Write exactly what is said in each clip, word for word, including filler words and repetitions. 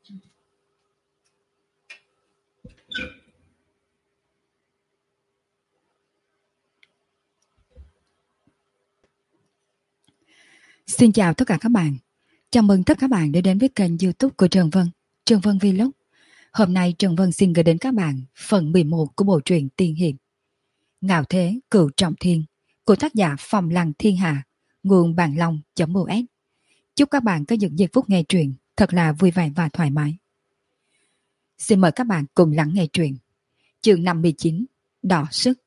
Xin chào tất cả các bạn. Chào mừng tất cả các bạn đã đến với kênh YouTube của Trần Vân, Trần Vân Vlog. Hôm nay Trần Vân xin gửi đến các bạn phần mười một của bộ truyện Tiên Hiệp Ngạo Thế Cửu Trọng Thiên của tác giả Phong Lăng Thiên Hạ, nguồn Bàn Long.us. Chúc các bạn có những giây phút nghe truyện thật là vui vẻ và thoải mái. Xin mời các bạn cùng lắng nghe truyện. Chương năm mươi chín, Đỏ Sức.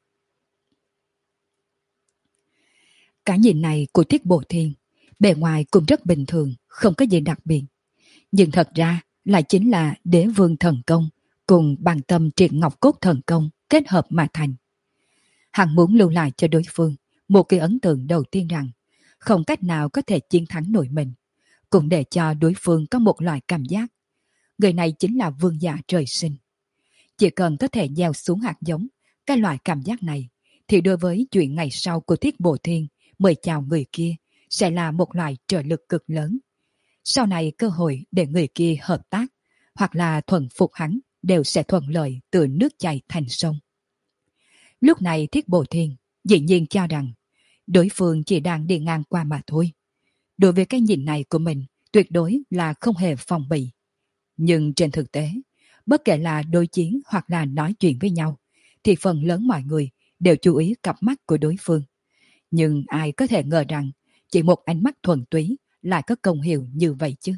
Cái nhìn này của Thiết Bộ Thiên bề ngoài cũng rất bình thường, không có gì đặc biệt. Nhưng thật ra lại chính là Đế Vương Thần Công cùng Bằng Tâm Triệt Ngọc Cốt Thần Công kết hợp mà thành. Hắn muốn lưu lại cho đối phương một cái ấn tượng đầu tiên rằng không cách nào có thể chiến thắng nổi mình, cũng để cho đối phương có một loại cảm giác người này chính là vương giả trời sinh. Chỉ cần có thể gieo xuống hạt giống cái loại cảm giác này, thì đối với chuyện ngày sau của Thiết Bộ Thiên mời chào người kia sẽ là một loại trợ lực cực lớn. Sau này cơ hội để người kia hợp tác hoặc là thuần phục hắn đều sẽ thuận lợi từ nước chảy thành sông. Lúc này Thiết Bộ Thiên dĩ nhiên cho rằng đối phương chỉ đang đi ngang qua mà thôi. Đối với cái nhìn này của mình tuyệt đối là không hề phòng bị. Nhưng trên thực tế, bất kể là đối chiến hoặc là nói chuyện với nhau, thì phần lớn mọi người đều chú ý cặp mắt của đối phương. Nhưng ai có thể ngờ rằng chỉ một ánh mắt thuần túy lại có công hiệu như vậy chứ.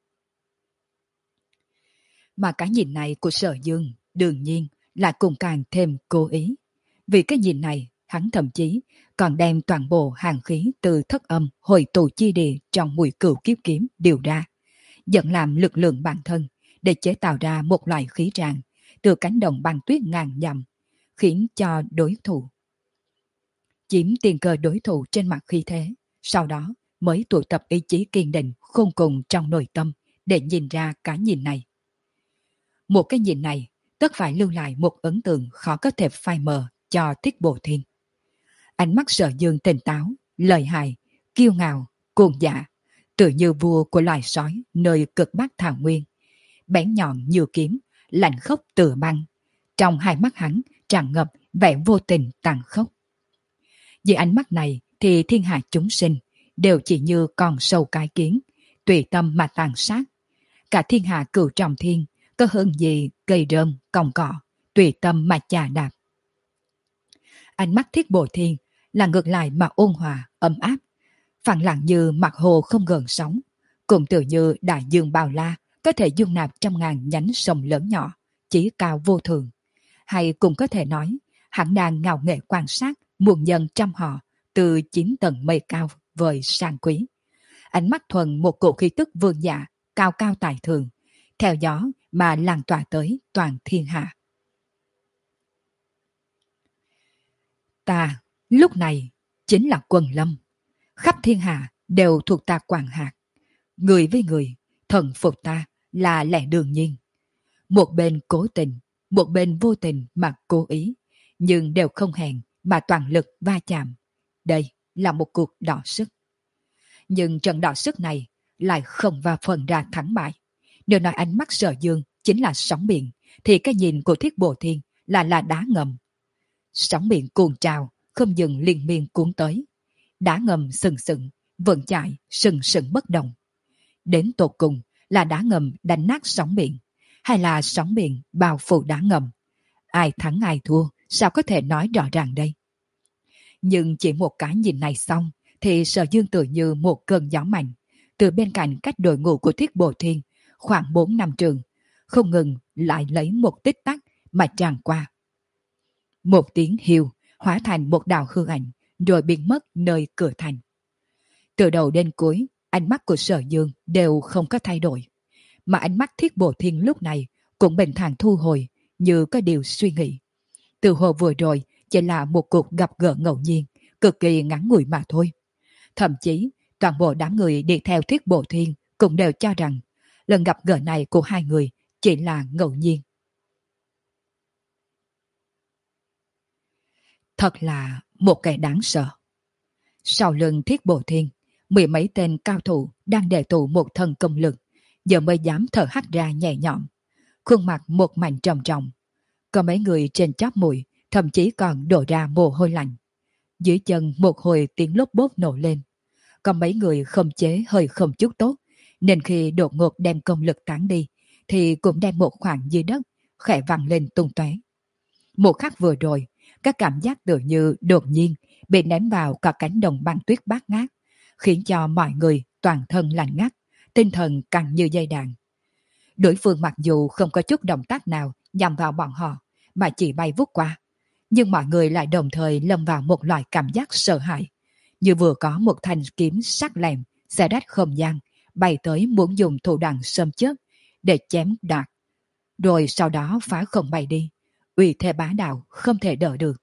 Mà cái nhìn này của Sở Dương đương nhiên là cùng càng thêm cố ý. Vì cái nhìn này, hắn thậm chí còn đem toàn bộ hàng khí từ thất âm hồi tụ chi địa trong mùi cửu kiếp kiếm điều ra, dẫn làm lực lượng bản thân để chế tạo ra một loại khí tràng từ cánh đồng băng tuyết ngàn dặm, khiến cho đối thủ chiếm tiền cơ đối thủ trên mặt khí thế, sau đó mới tụ tập ý chí kiên định khôn cùng trong nội tâm để nhìn ra cái nhìn này. Một cái nhìn này tất phải lưu lại một ấn tượng khó có thể phai mờ cho Thiết Bộ Thiên. Ánh mắt Sở Dương tỉnh táo, lợi hại, kiêu ngạo, cuồng dạ, tự như vua của loài sói nơi cực bắc thảo nguyên, bén nhọn như kiếm, lạnh khốc tựa băng. Trong hai mắt hắn tràn ngập vẻ vô tình tàn khốc. Dưới ánh mắt này thì thiên hạ chúng sinh đều chỉ như con sâu cái kiến, tùy tâm mà tàn sát. Cả thiên hạ Cửu Trọng Thiên có hơn gì cây rơm, còng cỏ, tùy tâm mà chà đạp. Ánh mắt Thiết Bộ Thiên là ngược lại mà ôn hòa, ấm áp, phẳng lặng như mặt hồ không gợn sóng, cũng tự như đại dương bao la có thể dung nạp trăm ngàn nhánh sông lớn nhỏ, chí cao vô thường. Hay cũng có thể nói, hắn đang ngạo nghệ quan sát muôn nhân trăm họ từ chín tầng mây cao vời sang quý. Ánh mắt thuần một cổ khí tức vương giả, cao cao tài thường, theo gió mà lan tỏa tới toàn thiên hạ. Ta, lúc này, chính là Quân Lâm. Khắp thiên hạ đều thuộc ta quản hạt. Người với người, thần phục ta là lẽ đương nhiên. Một bên cố tình, một bên vô tình mà cố ý, nhưng đều không hẹn mà toàn lực va chạm. Đây là một cuộc đọ sức. Nhưng trận đọ sức này lại không va phần ra thắng bại. Nếu nói ánh mắt Sở Dương chính là sóng biển, thì cái nhìn của Thiết Bộ Thiên là là đá ngầm. Sóng biển cuồn trào, không dừng liên miên cuốn tới. Đá ngầm sừng sững, vẫn chạy, sừng sững bất động. Đến tột cùng là đá ngầm đánh nát sóng biển, hay là sóng biển bao phủ đá ngầm? Ai thắng ai thua, sao có thể nói rõ ràng đây? Nhưng chỉ một cái nhìn này xong, thì Sở Dương tự như một cơn gió mạnh, từ bên cạnh cách đội ngũ của Thiết Bộ Thiên khoảng bốn năm trường, không ngừng lại lấy một tích tắc mà tràn qua. Một tiếng hiu hóa thành một đạo hư ảnh, rồi biến mất nơi cửa thành. Từ đầu đến cuối, ánh mắt của Sở Dương đều không có thay đổi, mà ánh mắt Thiết Bộ Thiên lúc này cũng bình thản thu hồi, như có điều suy nghĩ. Từ hồ vừa rồi chỉ là một cuộc gặp gỡ ngẫu nhiên, cực kỳ ngắn ngủi mà thôi. Thậm chí toàn bộ đám người đi theo Thiết Bộ Thiên cũng đều cho rằng lần gặp gỡ này của hai người chỉ là ngẫu nhiên. Thật là một kẻ đáng sợ. Sau lưng Thiết Bộ Thiên, mười mấy tên cao thủ đang đề tụ một thần công lực, giờ mới dám thở hắt ra nhẹ nhõm, khuôn mặt một mảnh trầm trọng. Có mấy người trên chóp mũi thậm chí còn đổ ra mồ hôi lạnh. Dưới chân một hồi tiếng lốp bốp nổ lên. Có mấy người không chế hơi không chút tốt, nên khi đột ngột đem công lực tán đi, thì cũng đem một khoảng dưới đất, khẽ văng lên tung tóe. Một khắc vừa rồi, các cảm giác tự như đột nhiên bị ném vào cả cánh đồng băng tuyết bát ngát, khiến cho mọi người toàn thân lạnh ngắt, tinh thần căng như dây đàn. Đối phương mặc dù không có chút động tác nào nhằm vào bọn họ, mà chỉ bay vút qua, nhưng mọi người lại đồng thời lâm vào một loại cảm giác sợ hãi, như vừa có một thanh kiếm sắc lẹm xé rách không gian, bay tới muốn dùng thủ đoạn sớm chớp để chém đạt, rồi sau đó phá không bay đi, uy thế bá đạo không thể đỡ được.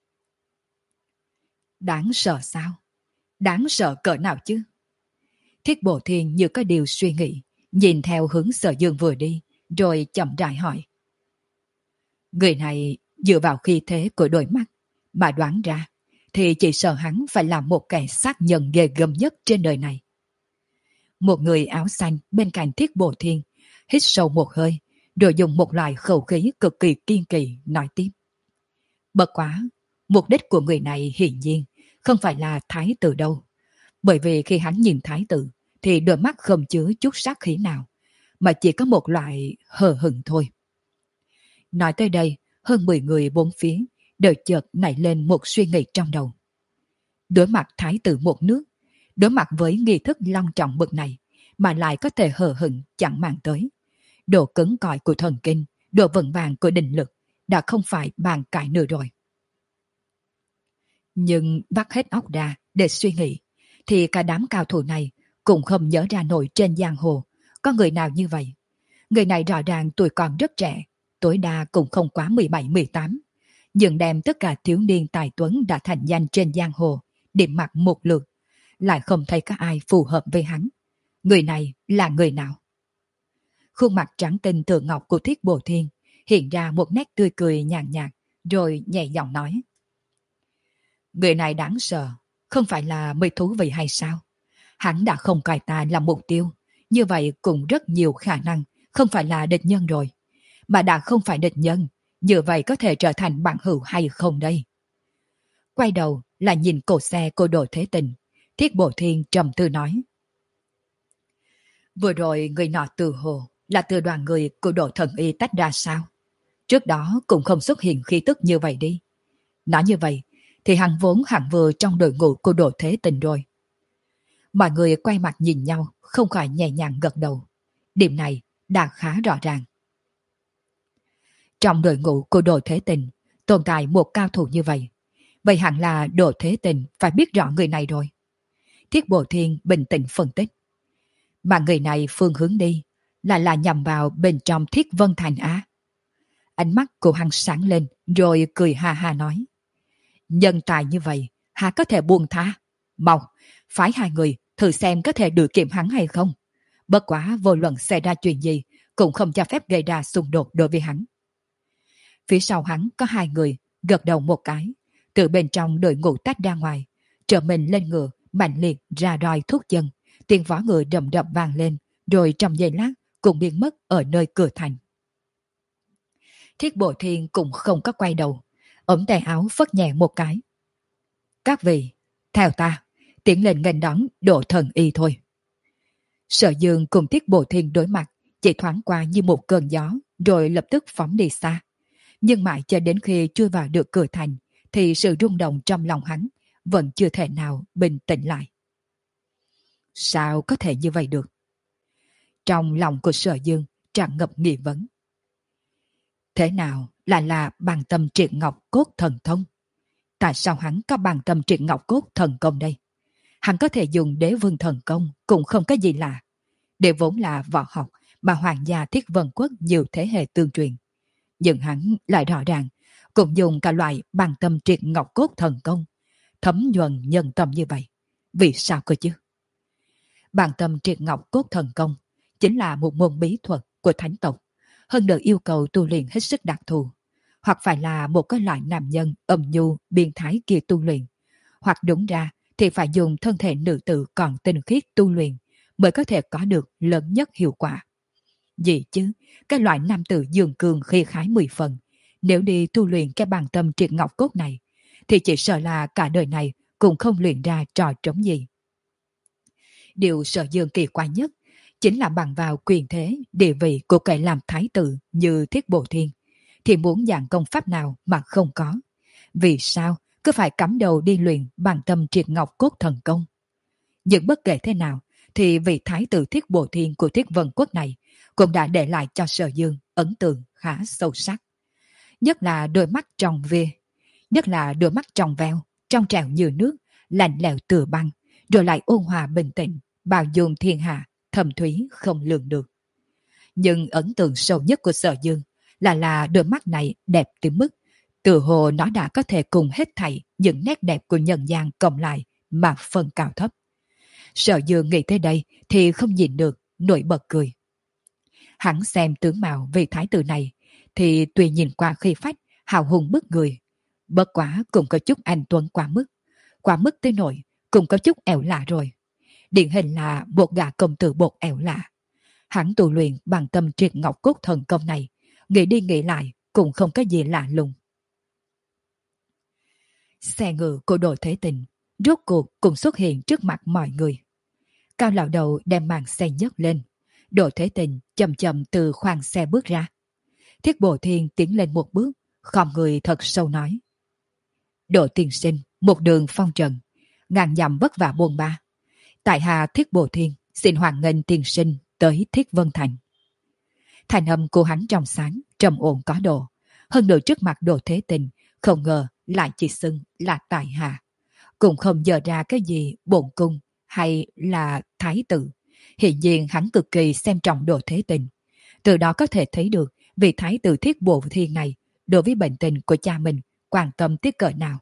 Đáng sợ sao? Đáng sợ cỡ nào chứ? Thiết Bộ Thiên như có điều suy nghĩ, nhìn theo hướng Sở Dương vừa đi, rồi chậm rãi hỏi. Người này dựa vào khí thế của đôi mắt mà đoán ra, thì chỉ sợ hắn phải là một kẻ sát nhân ghê gớm nhất trên đời này. Một người áo xanh bên cạnh Thiết Bộ Thiên hít sâu một hơi, rồi dùng một loại khẩu khí cực kỳ kiên kỳ nói tiếp. Bất quá, mục đích của người này hiển nhiên không phải là thái tử đâu, bởi vì khi hắn nhìn thái tử thì đôi mắt không chứa chút sát khí nào, mà chỉ có một loại hờ hững thôi. Nói tới đây, hơn mười người bốn phía đều chợt nảy lên một suy nghĩ trong đầu. Đối mặt thái tử một nước, đối mặt với nghi thức long trọng bậc này, mà lại có thể hờ hững chẳng màng tới. Độ cứng cỏi của thần kinh, độ vững vàng của định lực đã không phải bàn cãi nữa rồi. Nhưng vắt hết óc ra để suy nghĩ, thì cả đám cao thủ này cũng không nhớ ra nổi trên giang hồ có người nào như vậy. Người này rõ ràng tuổi còn rất trẻ, tối đa cũng không quá mười bảy mười tám, nhưng đem tất cả thiếu niên tài tuấn đã thành danh trên giang hồ điểm mặt một lượt, lại không thấy có ai phù hợp với hắn. Người này là người nào? Khuôn mặt trắng tinh tựa ngọc của Thiết Bộ Thiên hiện ra một nét tươi cười nhàn nhạt, rồi nhẹ giọng nói. Người này đáng sợ, không phải là mới thú vị hay sao? Hắn đã không coi ta làm mục tiêu, như vậy cũng rất nhiều khả năng không phải là địch nhân rồi. Mà đã không phải địch nhân, như vậy có thể trở thành bạn hữu hay không đây? Quay đầu là nhìn cổ xe của Đồ Thế Tình, Thiết Bộ Thiên trầm tư nói. Vừa rồi người nọ từ hồ là từ đoàn người của Đồ Thần Y tách ra sao? Trước đó cũng không xuất hiện khí tức như vậy đi. Nói như vậy thì hắn vốn hẳn vừa trong đội ngũ của Đồ Thế Tình rồi. Mọi người quay mặt nhìn nhau, không khỏi nhẹ nhàng gật đầu. Điểm này đã khá rõ ràng. Trong đội ngũ của Đồ Thế Tình tồn tại một cao thủ như vậy, vậy hẳn là Đồ Thế Tình phải biết rõ người này rồi. Thiết Bộ Thiên bình tĩnh phân tích. Mà người này phương hướng đi là là nhằm vào bên trong Thiết Vân Thành á. Ánh mắt của hắn sáng lên, rồi cười ha ha nói. Nhân tài như vậy, hà có thể buông tha. Mau, phái hai người thử xem có thể đuổi kịp hắn hay không. Bất quá vô luận xảy ra chuyện gì, cũng không cho phép gây ra xung đột đối với hắn. Phía sau hắn có hai người, gật đầu một cái, từ bên trong đội ngũ tách ra ngoài, trở mình lên ngựa, mạnh liệt ra roi thúc chân, tiếng vó ngựa đầm đập vang lên, rồi trong giây lát cũng biến mất ở nơi cửa thành. Thiết Bộ Thiên cũng không có quay đầu, ống tay áo phất nhẹ một cái. Các vị, theo ta, tiến lên nghênh đón Đồ Thần Y thôi. Sở Dương cùng Thiết Bộ Thiên đối mặt, chỉ thoáng qua như một cơn gió, rồi lập tức phóng đi xa. Nhưng mãi cho đến khi chui vào được cửa thành, thì sự rung động trong lòng hắn vẫn chưa thể nào bình tĩnh lại. Sao có thể như vậy được? Trong lòng của Sở Dương tràn ngập nghi vấn. Thế nào là là bằng tâm triệt ngọc cốt thần thông? Tại sao hắn có bằng tâm triệt ngọc cốt thần công đây? Hắn có thể dùng đế vương thần công cũng không có gì lạ. Đều vốn là võ học mà hoàng gia Thiết Vân Quốc nhiều thế hệ tương truyền. Nhưng hắn lại rõ ràng cũng dùng cả loại bằng tâm triệt ngọc cốt thần công, thấm nhuần nhân tâm như vậy. Vì sao cơ chứ? Bằng tâm triệt ngọc cốt thần công chính là một môn bí thuật của thánh tộc, hơn được yêu cầu tu luyện hết sức đặc thù, hoặc phải là một cái loại nam nhân âm nhu biên thái kia tu luyện, hoặc đúng ra thì phải dùng thân thể nữ tử còn tinh khiết tu luyện mới có thể có được lớn nhất hiệu quả. Gì chứ, cái loại nam tử dương cường khi khái mười phần, nếu đi tu luyện cái bằng tâm triệt ngọc cốt này, thì chỉ sợ là cả đời này cũng không luyện ra trò trống gì. Điều Sở Dương kỳ quái nhất chính là bằng vào quyền thế, địa vị của kẻ làm thái tử như Thiết Bộ Thiên, thì muốn dạng công pháp nào mà không có. Vì sao cứ phải cắm đầu đi luyện bằng tâm triệt ngọc cốt thần công? Nhưng bất kể thế nào, thì vị thái tử Thiết Bộ Thiên của Thiết Vân Quốc này cũng đã để lại cho Sở Dương ấn tượng khá sâu sắc. Nhất là đôi mắt trong vê, nhất là đôi mắt trong veo, trong trẻo như nước, lạnh lẽo tựa băng, rồi lại ôn hòa bình tĩnh, bao dung thiên hạ, thầm thúy không lường được. Nhưng ấn tượng sâu nhất của Sở Dương là là đôi mắt này đẹp tới mức tự hồ nó đã có thể cùng hết thảy những nét đẹp của nhân gian cộng lại mà phân cao thấp. Sở Dương nghĩ tới đây thì không nhìn được, nổi bật cười. Hắn xem tướng mạo vị thái tử này thì tuy nhìn qua khí phách, hào hùng bức người, bất quá cũng có chút anh tuấn quá mức, quá mức tới nỗi cũng có chút ẻo lạ rồi. Điển hình là một gã công tử bột ẻo lạ. Hắn tu luyện bằng tâm triệt ngọc cốt thần công này, nghĩ đi nghĩ lại cũng không có gì lạ lùng. Xe ngựa của Đồ Thế Tình rốt cuộc cũng xuất hiện trước mặt mọi người. Cao lão đầu đem màn xe nhấc lên. Đồ Thế Tình chậm chậm từ khoang xe bước ra. Thiết Bộ Thiên tiến lên một bước, khom người thật sâu nói: Đồ tiên sinh, một đường phong trần, ngàn dặm vất vả buồn ba. Tại hạ Thiết Bộ Thiên xin hoan nghênh tiên sinh tới Thiết Vân Thành. Thành âm của hắn trong sáng, trầm ổn có độ. Hơn nữa trước mặt Đồ Thế Tình, không ngờ lại chỉ xưng là tại hạ. Cũng không dở ra cái gì bổn cung hay là thái tử. Hiện nhiên hắn cực kỳ xem trọng Đồ Thế Tình. Từ đó có thể thấy được vị thái tử Thiết Bộ Thiên này đối với bệnh tình của cha mình quan tâm tiếc cỡ nào.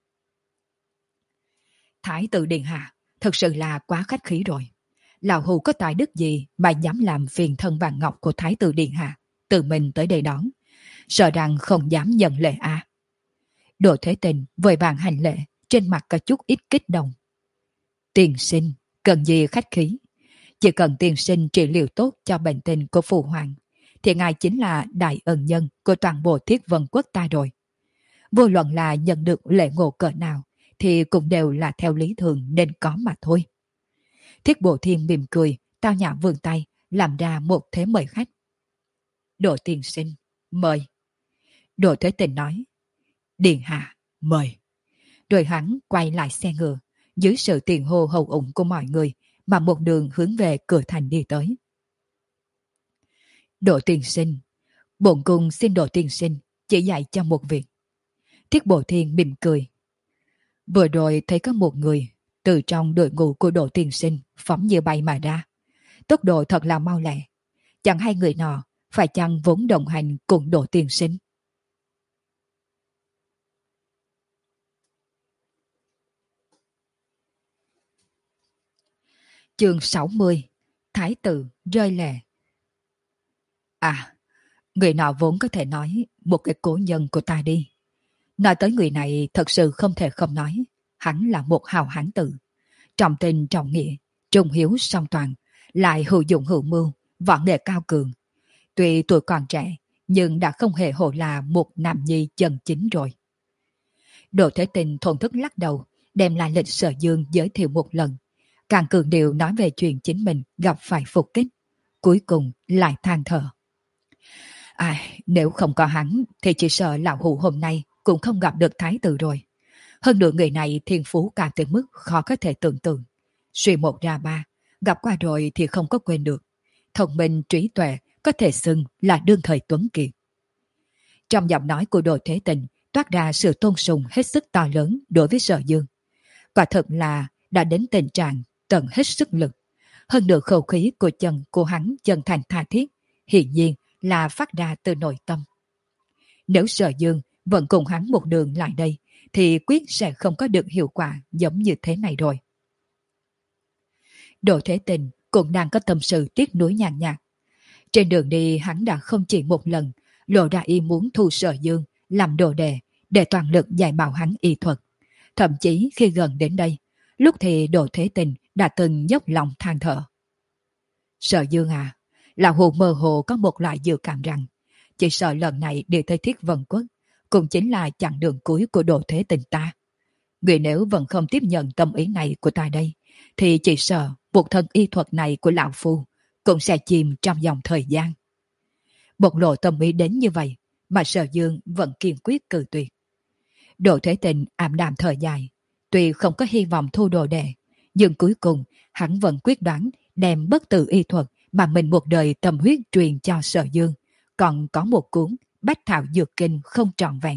Thái tử điện hạ thật sự là quá khách khí rồi. Lão hù có tài đức gì mà dám làm phiền thân vàng ngọc của thái tử điện hạ tự mình tới đây đón, sợ rằng không dám nhận lễ a. À. Đồ Thế Tình vội vàng hành lễ, trên mặt có chút ít kích động. Tiên sinh cần gì khách khí, chỉ cần tiên sinh trị liệu tốt cho bệnh tình của phụ hoàng thì ngài chính là đại ân nhân của toàn bộ Thiết Vân Quốc ta rồi. Vô luận là nhận được lễ ngộ cỡ nào thì cũng đều là theo lý thường nên có mà thôi. Thiết Bộ Thiên mỉm cười, tao nhã vươn tay, làm ra một thế mời khách. Đồ tiên sinh, mời. Đồ Thế Tình nói, điện hạ, mời. Rồi hắn quay lại xe ngựa, dưới sự tiền hô hậu ủng của mọi người mà một đường hướng về cửa thành đi tới. Đồ tiên sinh, bổn cung xin Đồ tiên sinh chỉ dạy cho một việc. Thiết Bộ Thiên mỉm cười. Vừa rồi thấy có một người từ trong đội ngũ của Đồ tiên sinh phóng như bay mà ra. Tốc độ thật là mau lẹ. Chẳng hay người nọ phải chăng vốn đồng hành cùng Đồ tiên sinh. Chương sáu mươi. Thái tử rơi lệ. À, người nọ vốn có thể nói một cái cố nhân của ta đi. Nói tới người này thật sự không thể không nói. Hắn là một hào hán tử. Trọng tình trọng nghĩa, trung hiếu song toàn, lại hữu dụng hữu mưu, võ nghệ cao cường. Tuy tuổi còn trẻ, nhưng đã không hề hổ là một nam nhi chân chính rồi. Đồ Thế Tình thổn thức lắc đầu, đem lại lịch Sở Dương giới thiệu một lần. Càng cường điệu nói về chuyện chính mình gặp phải phục kích. Cuối cùng lại than thở. Ai, nếu không có hắn thì chỉ sợ lão hủ hôm nay cũng không gặp được thái tử rồi. Hơn nữa người này thiên phú cao tới mức khó có thể tưởng tượng. Suy một ra ba, gặp qua rồi thì không có quên được. Thông minh trí tuệ có thể xưng là đương thời tuấn kiệt. Trong giọng nói của Đồ Thế Tình toát ra sự tôn sùng hết sức to lớn đối với Sở Dương. Quả thật là đã đến tình trạng tận hết sức lực. Hơn nữa khẩu khí của chân của hắn chân thành tha thiết, hiển nhiên là phát ra từ nội tâm. Nếu Sở Dương vẫn cùng hắn một đường lại đây, thì quyết sẽ không có được hiệu quả giống như thế này rồi. Đồ Thế Tình cũng đang có tâm sự tiếc nuối nhàn nhạt. Trên đường đi hắn đã không chỉ một lần lộ ra ý muốn thu Sở Dương làm đồ đệ để toàn lực dạy bảo hắn y thuật. Thậm chí khi gần đến đây, lúc thì Đồ Thế Tình đã từng dốc lòng than thở. Sở Dương à, Lão Hù mơ hồ có một loại dự cảm rằng chỉ sợ lần này đi tới Thiết Vân Quốc cũng chính là chặng đường cuối của Đồ Thế Tình ta. Người nếu vẫn không tiếp nhận tâm ý này của ta đây, thì chỉ sợ một thân y thuật này của lão phu cũng sẽ chìm trong dòng thời gian. Bộc lộ tâm ý đến như vậy mà Sở Dương vẫn kiên quyết cự tuyệt. Đồ Thế Tình ảm đạm thở dài, tuy không có hy vọng thu đồ đệ, nhưng cuối cùng hắn vẫn quyết đoán đem bất tử y thuật mà mình một đời tâm huyết truyền cho Sở Dương, còn có một cuốn Bách Thảo Dược Kinh không trọn vẹn.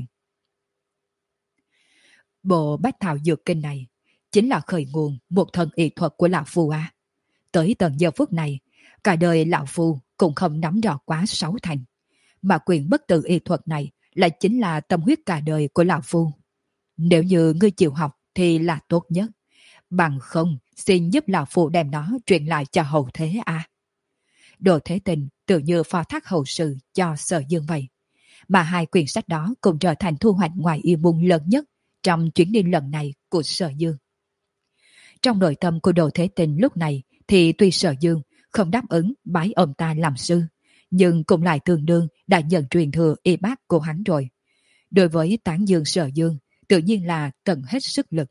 Bộ Bách Thảo Dược Kinh này chính là khởi nguồn một thân y thuật của lão phu a. Tới tận giờ phút này, cả đời lão phu cũng không nắm rõ quá sáu thành, mà quyền bất tử y thuật này lại chính là tâm huyết cả đời của lão phu. Nếu như ngươi chịu học thì là tốt nhất, bằng không xin giúp lão phu đem nó truyền lại cho hậu thế a. Đồ Thế Tình tự như phó thác hậu sự cho Sở Dương vậy, mà hai quyển sách đó cũng trở thành thu hoạch ngoài ý muốn lớn nhất trong chuyến đi lần này của Sở Dương. Trong nội tâm của Đồ Thế Tình lúc này thì tuy Sở Dương không đáp ứng bái ông ta làm sư, nhưng cũng lại tương đương đã nhận truyền thừa y bác của hắn rồi. Đối với tán dương Sở Dương, tự nhiên là tận hết sức lực.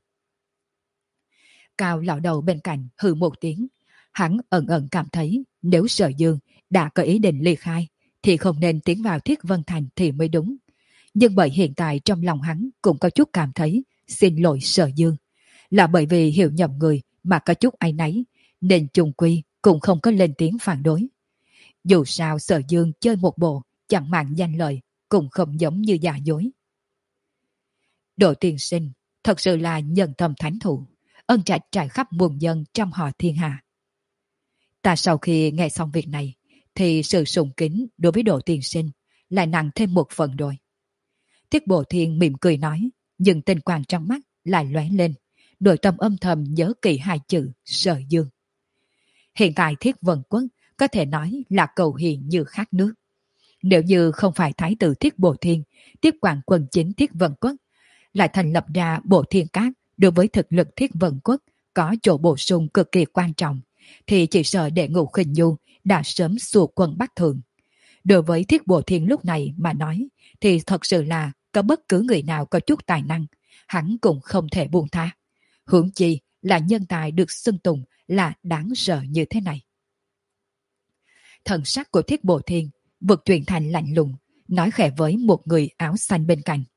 Cao lão đầu bên cạnh hừ một tiếng, hắn ẩn ẩn cảm thấy nếu Sở Dương đã có ý định ly khai thì không nên tiến vào Thiết Vân Thành thì mới đúng. Nhưng bởi hiện tại trong lòng hắn cũng có chút cảm thấy xin lỗi Sở Dương, là bởi vì hiểu nhầm người mà có chút áy náy, nên chung quy cũng không có lên tiếng phản đối. Dù sao Sở Dương chơi một bộ chẳng màng danh lợi, cũng không giống như giả dối. Đồ tiên sinh thật sự là nhân tâm thánh thủ, ân trạch trải khắp muôn dân trong họ thiên hạ. Ta sau khi nghe xong việc này thì sự sùng kính đối với Đồ tiên sinh lại nặng thêm một phần rồi. Thiết Bộ Thiên mỉm cười nói, nhưng tinh quang trong mắt lại lóe lên, nội tâm âm thầm nhớ kỹ hai chữ Sở Dương. Hiện tại Thiết Vân Quốc có thể nói là cầu hiền như khát nước. Nếu như không phải Thái tử Thiết Bộ Thiên tiếp quản quân chính Thiết Vân Quốc, lại thành lập ra Bộ Thiên Các đối với thực lực Thiết Vân Quốc có chỗ bổ sung cực kỳ quan trọng, thì chỉ sợ Đệ Ngũ Khinh Nhu đã sớm xua quân Bắc Thượng. Đối với Thiết Bộ Thiên lúc này mà nói, thì thật sự là có bất cứ người nào có chút tài năng, hắn cũng không thể buông tha. Huống chi là nhân tài được xưng tụng là đáng sợ như thế này. Thần sắc của Thiết Bộ Thiên vượt chuyển thành lạnh lùng, nói khẽ với một người áo xanh bên cạnh.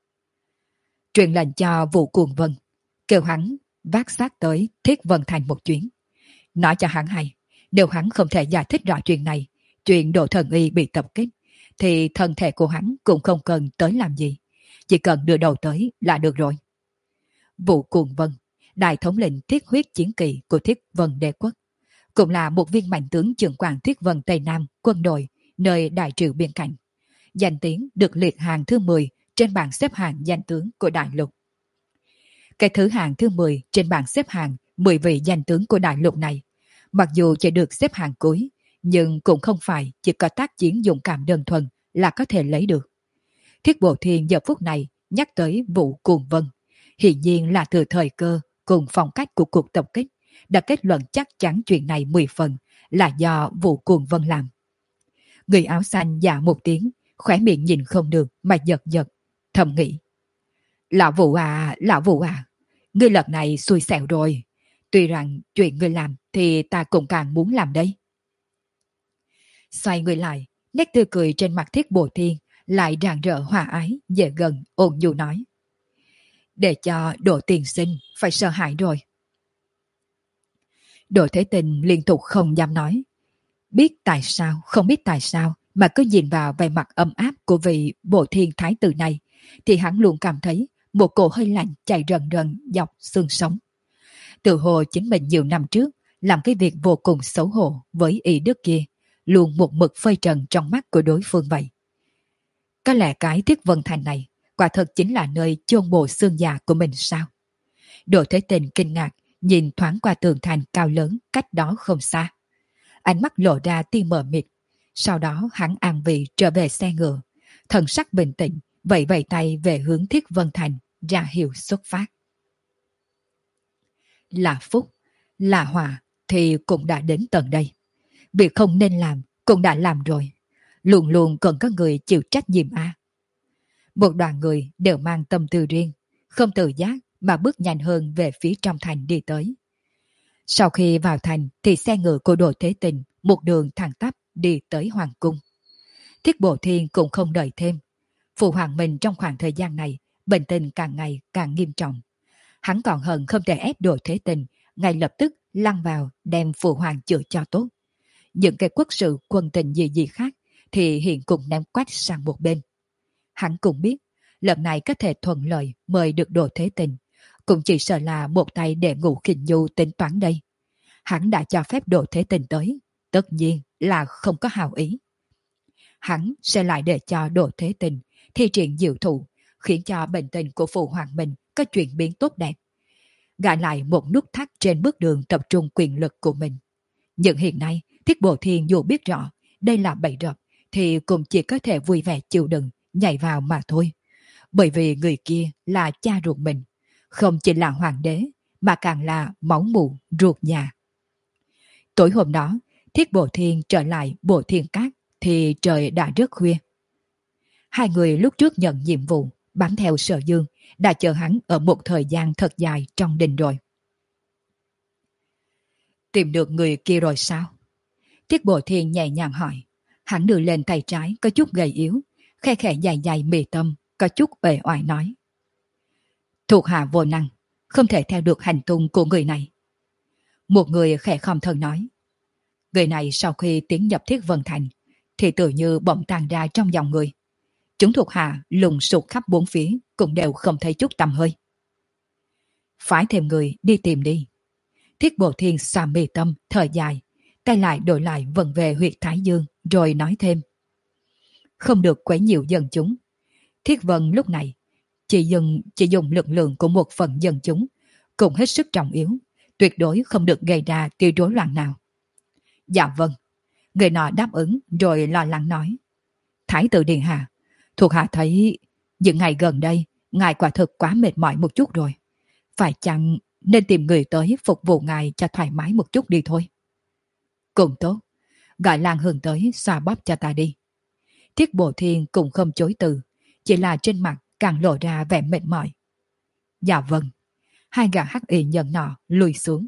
Truyền lệnh cho Vũ Cuồng Vân, kêu hắn vác xác tới Thiết Vân Thành một chuyến. Nói cho hắn hay, nếu hắn không thể giải thích rõ chuyện này, chuyện Độ Thần Y bị tập kích, thì thân thể của hắn cũng không cần tới làm gì, chỉ cần đưa đầu tới là được rồi. Vũ Cuồng Vân, đại thống lĩnh Thiết Huyết chiến kỳ của Thiết Vân Đế Quốc, cũng là một viên mạnh tướng trưởng quản Thiết Vân Tây Nam quân đội nơi Đại Triệu biên cảnh. Danh tiếng được liệt hạng thứ mười trên bảng xếp hạng danh tướng của đại lục. Cái thứ hạng thứ mười trên bảng xếp hạng mười vị danh tướng của đại lục này, mặc dù chỉ được xếp hạng cuối, nhưng cũng không phải chỉ có tác chiến dũng cảm đơn thuần là có thể lấy được. Thiết Bộ Thiên giờ phút này nhắc tới Vũ Cuồng Vân, hiển nhiên là từ thời cơ cùng phong cách của cuộc tập kích đã kết luận chắc chắn chuyện này mười phần là do Vũ Cuồng Vân làm. Người áo xanh dạ một tiếng, khóe miệng nhìn không được mà giật giật, thầm nghĩ. Lão Vũ à, lão Vũ à, ngươi lần này xui xẻo rồi. Tuy rằng chuyện ngươi làm thì ta cũng càng muốn làm đây. Xoay người lại, nét tươi cười trên mặt Thiết Bộ Thiên lại rạng rỡ hòa ái, dễ gần, ôn nhu nói. Để cho Độ tiên sinh phải sợ hãi rồi. Độ Thế Tình liên tục không dám nói. Biết tại sao, không biết tại sao mà cứ nhìn vào vẻ mặt ấm áp của vị Bộ Thiên Thái tử này, thì hắn luôn cảm thấy một cổ hơi lạnh chạy rần rần dọc xương sống. Tự hồ chính mình nhiều năm trước làm cái việc vô cùng xấu hổ với y đức kia, luôn một mực phơi trần trong mắt của đối phương vậy. Có lẽ cái Thiết Vân Thành này quả thật chính là nơi chôn bộ xương già của mình sao? Độ Thế Tình kinh ngạc nhìn thoáng qua tường thành cao lớn cách đó không xa. Ánh mắt lộ ra tia mờ mịt. Sau đó hắn an vị trở về xe ngựa, thần sắc bình tĩnh, vẫy vẫy tay về hướng Thiết Vân Thành, ra hiệu xuất phát. Là phúc, là họa thì cũng đã đến tận đây. Việc không nên làm cũng đã làm rồi. Luôn luôn cần có người chịu trách nhiệm à. Một đoàn người đều mang tâm tư riêng, không tự giác mà bước nhanh hơn về phía trong thành đi tới. Sau khi vào thành thì xe ngựa của Đồ Thế Tình một đường thẳng tắp đi tới Hoàng cung. Thiết Bộ Thiên cũng không đợi thêm. Phụ hoàng mình trong khoảng thời gian này bệnh tình càng ngày càng nghiêm trọng. Hắn còn hận không thể ép Đồ Thế Tình ngay lập tức lăn vào đem phụ hoàng chữa cho tốt. Những cái quốc sự quân tình gì gì khác thì hiện cũng ném quách sang một bên. Hắn cũng biết lần này có thể thuận lợi mời được Đồ Thế Tình, cũng chỉ sợ là một tay để Ngũ Khinh Nhu tính toán đây. Hắn đã cho phép Đồ Thế Tình tới, tất nhiên là không có hào ý. Hắn sẽ lại để cho Đồ Thế Tình thi triển diệu thủ, khiến cho bệnh tình của phụ hoàng mình có chuyển biến tốt đẹp. Gã lại một nút thắt trên bước đường tập trung quyền lực của mình. Nhưng hiện nay, Thiết Bộ Thiên dù biết rõ đây là bẫy rập, thì cũng chỉ có thể vui vẻ chịu đựng, nhảy vào mà thôi. Bởi vì người kia là cha ruột mình, không chỉ là hoàng đế, mà càng là máu mủ ruột nhà. Tối hôm đó, Thiết Bộ Thiên trở lại Bộ Thiên Cát thì trời đã rất khuya. Hai người lúc trước nhận nhiệm vụ bám theo Sở Dương đã chờ hắn ở một thời gian thật dài trong đình rồi. Tìm được người kia rồi sao? Thiết Bộ Thiên nhẹ nhàng hỏi. Hắn đưa lên tay trái có chút gầy yếu, khe khẽ dài dài mì tâm, có chút uể oải nói. Thuộc hạ vô năng, không thể theo được hành tung của người này. Một người khẽ khom thân nói. Người này sau khi tiến nhập Thiết Vân Thành thì tự như bỗng tan ra trong dòng người. Chúng thuộc hạ lùng sục khắp bốn phía cũng đều không thấy chút tăm hơi. Phải thêm người đi tìm đi. Thiết Bộ Thiên xoa mì tâm, thở dài, tay lại đổi lại vần về huyệt Thái Dương, rồi nói thêm. Không được quấy nhiều dân chúng. Thiết Vân lúc này chỉ dùng, chỉ dùng lực lượng của một phần dân chúng, cũng hết sức trọng yếu, tuyệt đối không được gây ra tiêu rối loạn nào. Dạ vâng. Người nọ đáp ứng rồi lo lắng nói. Thái tử Điện Hạ, thuộc hạ thấy những ngày gần đây ngài quả thực quá mệt mỏi một chút rồi. Phải chăng nên tìm người tới phục vụ ngài cho thoải mái một chút đi thôi. Cũng tốt, gọi Lan Hương tới xoa bóp cho ta đi. Thiết Bộ Thiên cũng không chối từ, chỉ là trên mặt càng lộ ra vẻ mệt mỏi. Dạ vâng. Hai gã hắc y nhân nọ lùi xuống.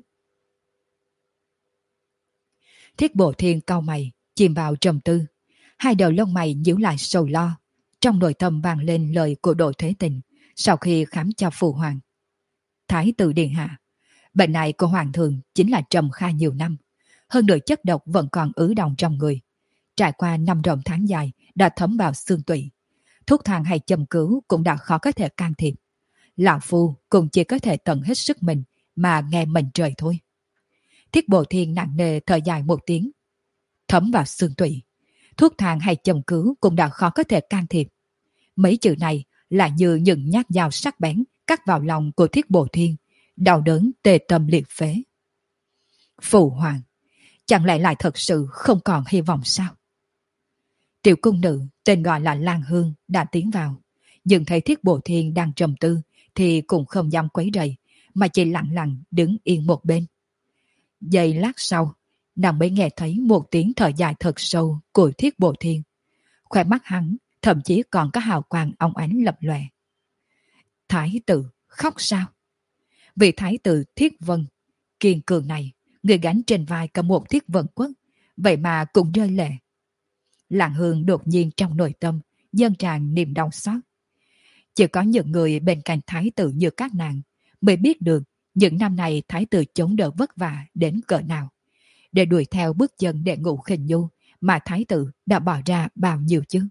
Thiết Bộ Thiên cau mày, chìm vào trầm tư. Hai đầu lông mày nhíu lại sầu lo. Trong nội tâm vang lên lời của Đồ Thế Tình sau khi khám cho phụ hoàng. Thái tử Điện Hạ, bệnh này của hoàng thượng chính là trầm kha nhiều năm. Hơn nữa chất độc vẫn còn ứ đọng trong người. Trải qua năm rộng tháng dài đã thấm vào xương tủy. Thuốc thang hay châm cứu cũng đã khó có thể can thiệp. Lão Phu cũng chỉ có thể tận hết sức mình mà nghe mệnh trời thôi. Thiết Bộ Thiên nặng nề thở dài một tiếng. Thấm vào xương tủy. Thuốc thang hay châm cứu cũng đã khó có thể can thiệp. Mấy chữ này là như những nhát dao sắc bén cắt vào lòng của Thiết Bộ Thiên, đau đớn tê tâm liệt phế. Phụ hoàng, chẳng lẽ lại thật sự không còn hy vọng sao? Tiểu cung nữ tên gọi là Lan Hương đã tiến vào, nhưng thấy Thiết Bộ Thiên đang trầm tư thì cũng không dám quấy rầy, mà chỉ lặng lặng đứng yên một bên. Giây lát sau, nàng mới nghe thấy một tiếng thở dài thật sâu của Thiết Bộ Thiên. Khóe mắt hắn thậm chí còn có hào quang óng ánh lập lòe. Thái tử khóc sao? Vị thái tử Thiết Vân kiên cường này, người gánh trên vai cả một Thiết Vân quốc, vậy mà cũng rơi lệ. Lạng Hương đột nhiên trong nội tâm dâng tràn niềm đau xót. Chỉ có những người bên cạnh thái tử như các nàng mới biết được những năm này thái tử chống đỡ vất vả đến cỡ nào, để đuổi theo bước chân để Ngũ Khinh Nhu mà thái tử đã bỏ ra bao nhiêu chứ.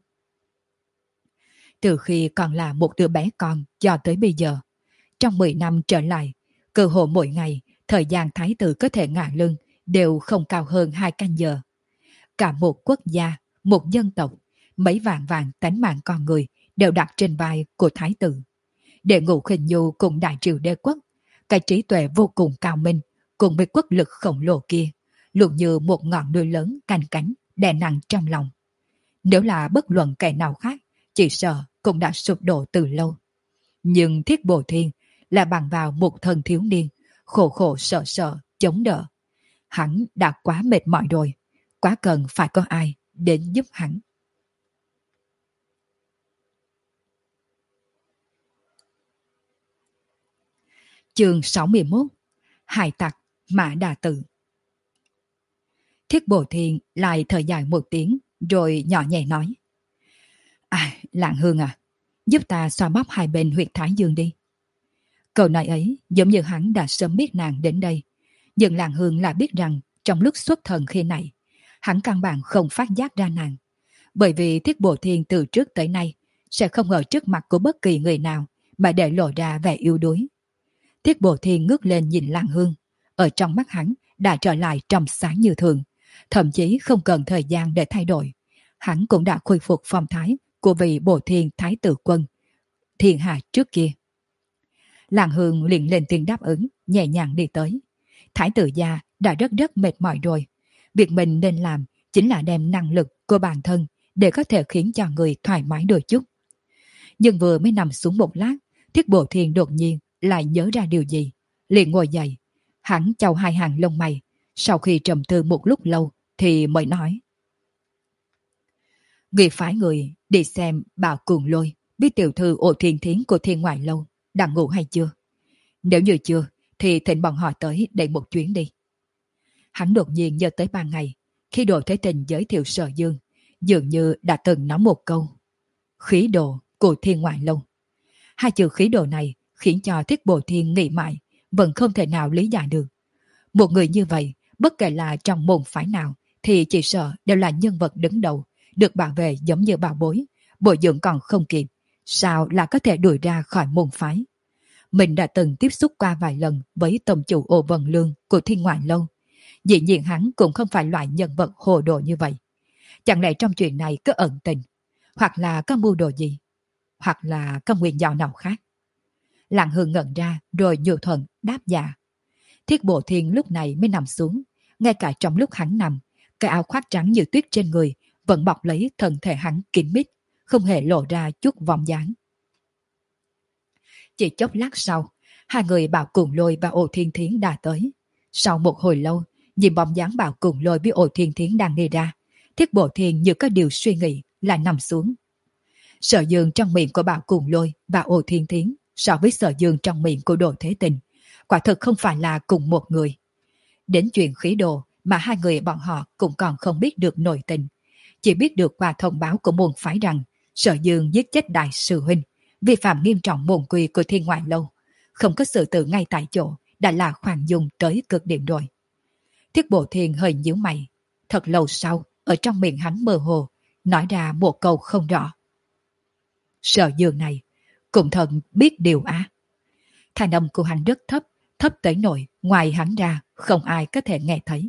Từ khi còn là một đứa bé con cho tới bây giờ, trong mười năm trở lại, cơ hội mỗi ngày, thời gian thái tử có thể ngả lưng đều không cao hơn hai canh giờ. Cả một quốc gia, một dân tộc, mấy vạn vạn tánh mạng con người đều đặt trên vai của thái tử. Để Ngũ Khinh Nhu cùng đại triều đế quốc, cái trí tuệ vô cùng cao minh, cùng với quốc lực khổng lồ kia, luôn như một ngọn núi lớn canh cánh, đè nặng trong lòng. Nếu là bất luận kẻ nào khác, chỉ sợ cũng đã sụp đổ từ lâu. Nhưng Thiết Bộ Thiên là bằng vào một thần thiếu niên, khổ khổ sợ sợ, chống đỡ. Hắn đã quá mệt mỏi rồi, quá cần phải có ai đến giúp hắn. Chương sáu mươi mốt. Hải tặc Mã Đà Tự. Thiết Bồ Thiên lại thở dài một tiếng rồi nhỏ nhẹ nói: À, Lạng Hương à, giúp ta xoa bóp hai bên huyệt thái dương đi. Câu nói ấy giống như hắn đã sớm biết nàng đến đây, nhưng Lạng Hương lại biết rằng trong lúc xuất thần khi này, hắn căn bản không phát giác ra nàng, bởi vì Thiết Bồ Thiên từ trước tới nay sẽ không ở trước mặt của bất kỳ người nào mà để lộ ra vẻ yếu đuối. Thiết Bồ Thiên ngước lên nhìn Lạng Hương, ở trong mắt hắn đã trở lại trong sáng như thường, thậm chí không cần thời gian để thay đổi. Hắn cũng đã khôi phục phong thái của vị Bồ Thiên Thái tử quân thiên hạ trước kia. Lạng Hương liền lên tiếng đáp ứng, nhẹ nhàng đi tới. Thái tử gia đã rất rất mệt mỏi rồi. Việc mình nên làm chính là đem năng lực của bản thân để có thể khiến cho người thoải mái đôi chút. Nhưng vừa mới nằm xuống một lát, Thiết Bồ Thiên đột nhiên lại nhớ ra điều gì, liền ngồi dậy. Hắn chau hai hàng lông mày, sau khi trầm tư một lúc lâu thì mới nói: Người phái người đi xem Bảo Cuồng Lôi biết tiểu thư Ô Thiên Thiến của Thiên Ngoại Lâu đang ngủ hay chưa? Nếu như chưa thì thỉnh bọn họ tới đây một chuyến đi. Hắn đột nhiên nhớ tới ba ngày khi Đồ Thế Tình giới thiệu Sở Dương, dường như đã từng nói một câu khí độ của Thiên Ngoại Lâu. Hai chữ khí độ này khiến cho Thiết Bồ Thiên nghĩ mãi vẫn không thể nào lý giải được. Một người như vậy, bất kể là trong môn phái nào thì chỉ sợ đều là nhân vật đứng đầu, được bảo vệ giống như bảo bối, bồi dưỡng còn không kịp, sao là có thể đuổi ra khỏi môn phái. Mình đã từng tiếp xúc qua vài lần với tổng chủ Ô Vân Lương của Thiên Ngoại Lâu. Dĩ nhiên hắn cũng không phải loại nhân vật hồ đồ như vậy. Chẳng lẽ trong chuyện này có ẩn tình, hoặc là có mưu đồ gì, hoặc là có nguyên do nào khác? Lạng Hương ngẩn ra rồi nhu thuận đáp dạ. Thiết Bồ Thiên lúc này mới nằm xuống. Ngay cả trong lúc hắn nằm, cái áo khoác trắng như tuyết trên người vẫn bọc lấy thân thể hắn kín mít, không hề lộ ra chút vòng dáng. Chỉ chốc lát sau, hai người Bảo Cuồng Lôi và Ô Thiên Thiến đã tới. Sau một hồi lâu, nhìn bóng dáng Bảo Cuồng Lôi với Ô Thiên Thiến đang đi ra, Thiết Bồ Thiên như có điều suy nghĩ lại nằm xuống. Sở Dương trong miệng của Bảo Cuồng Lôi và Ô Thiên Thiến so với Sở Dương trong miệng của Đồ Thế Tình, quả thực không phải là cùng một người. Đến chuyện khí đồ mà hai người bọn họ cũng còn không biết được nội tình, chỉ biết được qua thông báo của môn phái rằng Sở Dương giết chết đại sư huynh, vi phạm nghiêm trọng môn quy của Thiên Ngoại Lâu, không có sự tự ngay tại chỗ đã là khoan dung tới cực điểm rồi. Thiết Bồ Thiên hơi nhíu mày, thật lâu sau ở trong miệng hắn mơ hồ nói ra một câu không rõ. Sở Dương này cũng thật biết điều á. Thanh âm của hắn rất thấp, thấp tới nỗi ngoài hắn ra không ai có thể nghe thấy.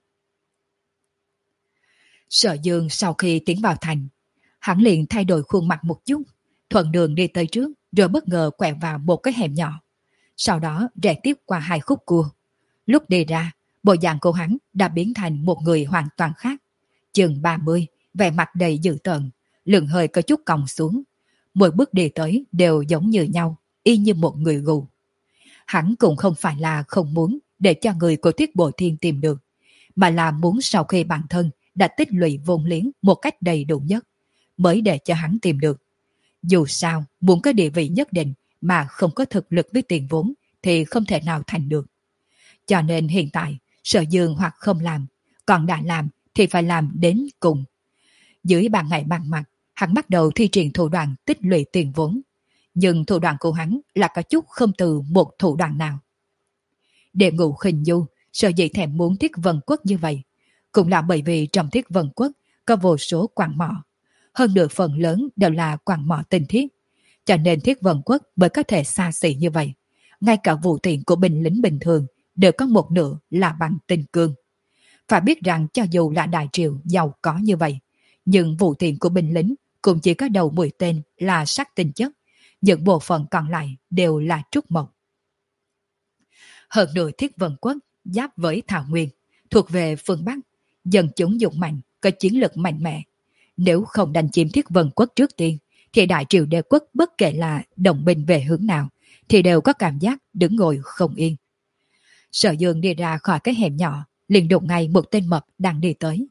Sở Dương sau khi tiến vào thành, hắn liền thay đổi khuôn mặt một chút, thuận đường đi tới trước rồi bất ngờ quẹo vào một cái hẻm nhỏ, sau đó rẽ tiếp qua hai khúc cua. Lúc đi ra, bộ dạng của hắn đã biến thành một người hoàn toàn khác. Chừng ba mươi, vẻ mặt đầy dữ tợn, lưng hơi có chút còng xuống. Mỗi bước đi tới đều giống như nhau, y như một người gù. Hắn cũng không phải là không muốn để cho người của Thiết Bồ Thiên tìm được, mà là muốn sau khi bản thân đã tích lũy vốn liếng một cách đầy đủ nhất, mới để cho hắn tìm được. Dù sao, muốn có địa vị nhất định mà không có thực lực với tiền vốn thì không thể nào thành được. Cho nên hiện tại, Sở Dương hoặc không làm, còn đã làm thì phải làm đến cùng. Dưới ban ngày ban mặt, hắn bắt đầu thi triển thủ đoạn tích lũy tiền vốn. Nhưng thủ đoạn của hắn là có chút không từ một thủ đoạn nào. Để ngụ khinh du, Sở dĩ thèm muốn Thiết Vân Quốc như vậy, cũng là bởi vì trong Thiết Vân Quốc có vô số quặng mỏ. Hơn nửa phần lớn đều là quặng mỏ tinh thiết. Cho nên Thiết Vân Quốc mới có thể xa xỉ như vậy. Ngay cả vụ tiện của binh lính bình thường đều có một nửa là bằng tinh cương. Phải biết rằng cho dù là đại triều giàu có như vậy, nhưng vụ tiện của binh lính cũng chỉ có đầu mũi tên là sắt tinh chất, những bộ phận còn lại đều là trúc mộc. Hơn nữa Thiết Vân Quốc giáp với Thảo Nguyên, thuộc về phương Bắc, dân chúng dũng mạnh, có chiến lược mạnh mẽ. Nếu không đánh chiếm Thiết Vân Quốc trước tiên, thì đại triều đế quốc bất kể là đồng binh về hướng nào, thì đều có cảm giác đứng ngồi không yên. Sở Dương đi ra khỏi cái hẻm nhỏ, liền đụng ngay một tên mập đang đi tới.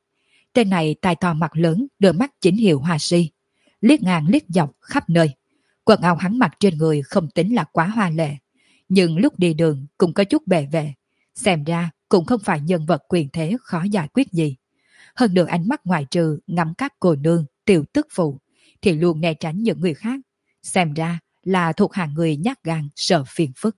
Tên này tai to mặt lớn, đôi mắt chính hiệu hoa si, liếc ngang liếc dọc khắp nơi. Quần áo hắn mặc trên người không tính là quá hoa lệ, nhưng lúc đi đường cũng có chút bề vệ, xem ra cũng không phải nhân vật quyền thế khó giải quyết gì. Hơn nữa ánh mắt ngoài trừ ngắm các cô nương, tiểu tức phụ, thì luôn né tránh những người khác, xem ra là thuộc hàng người nhát gan sợ phiền phức.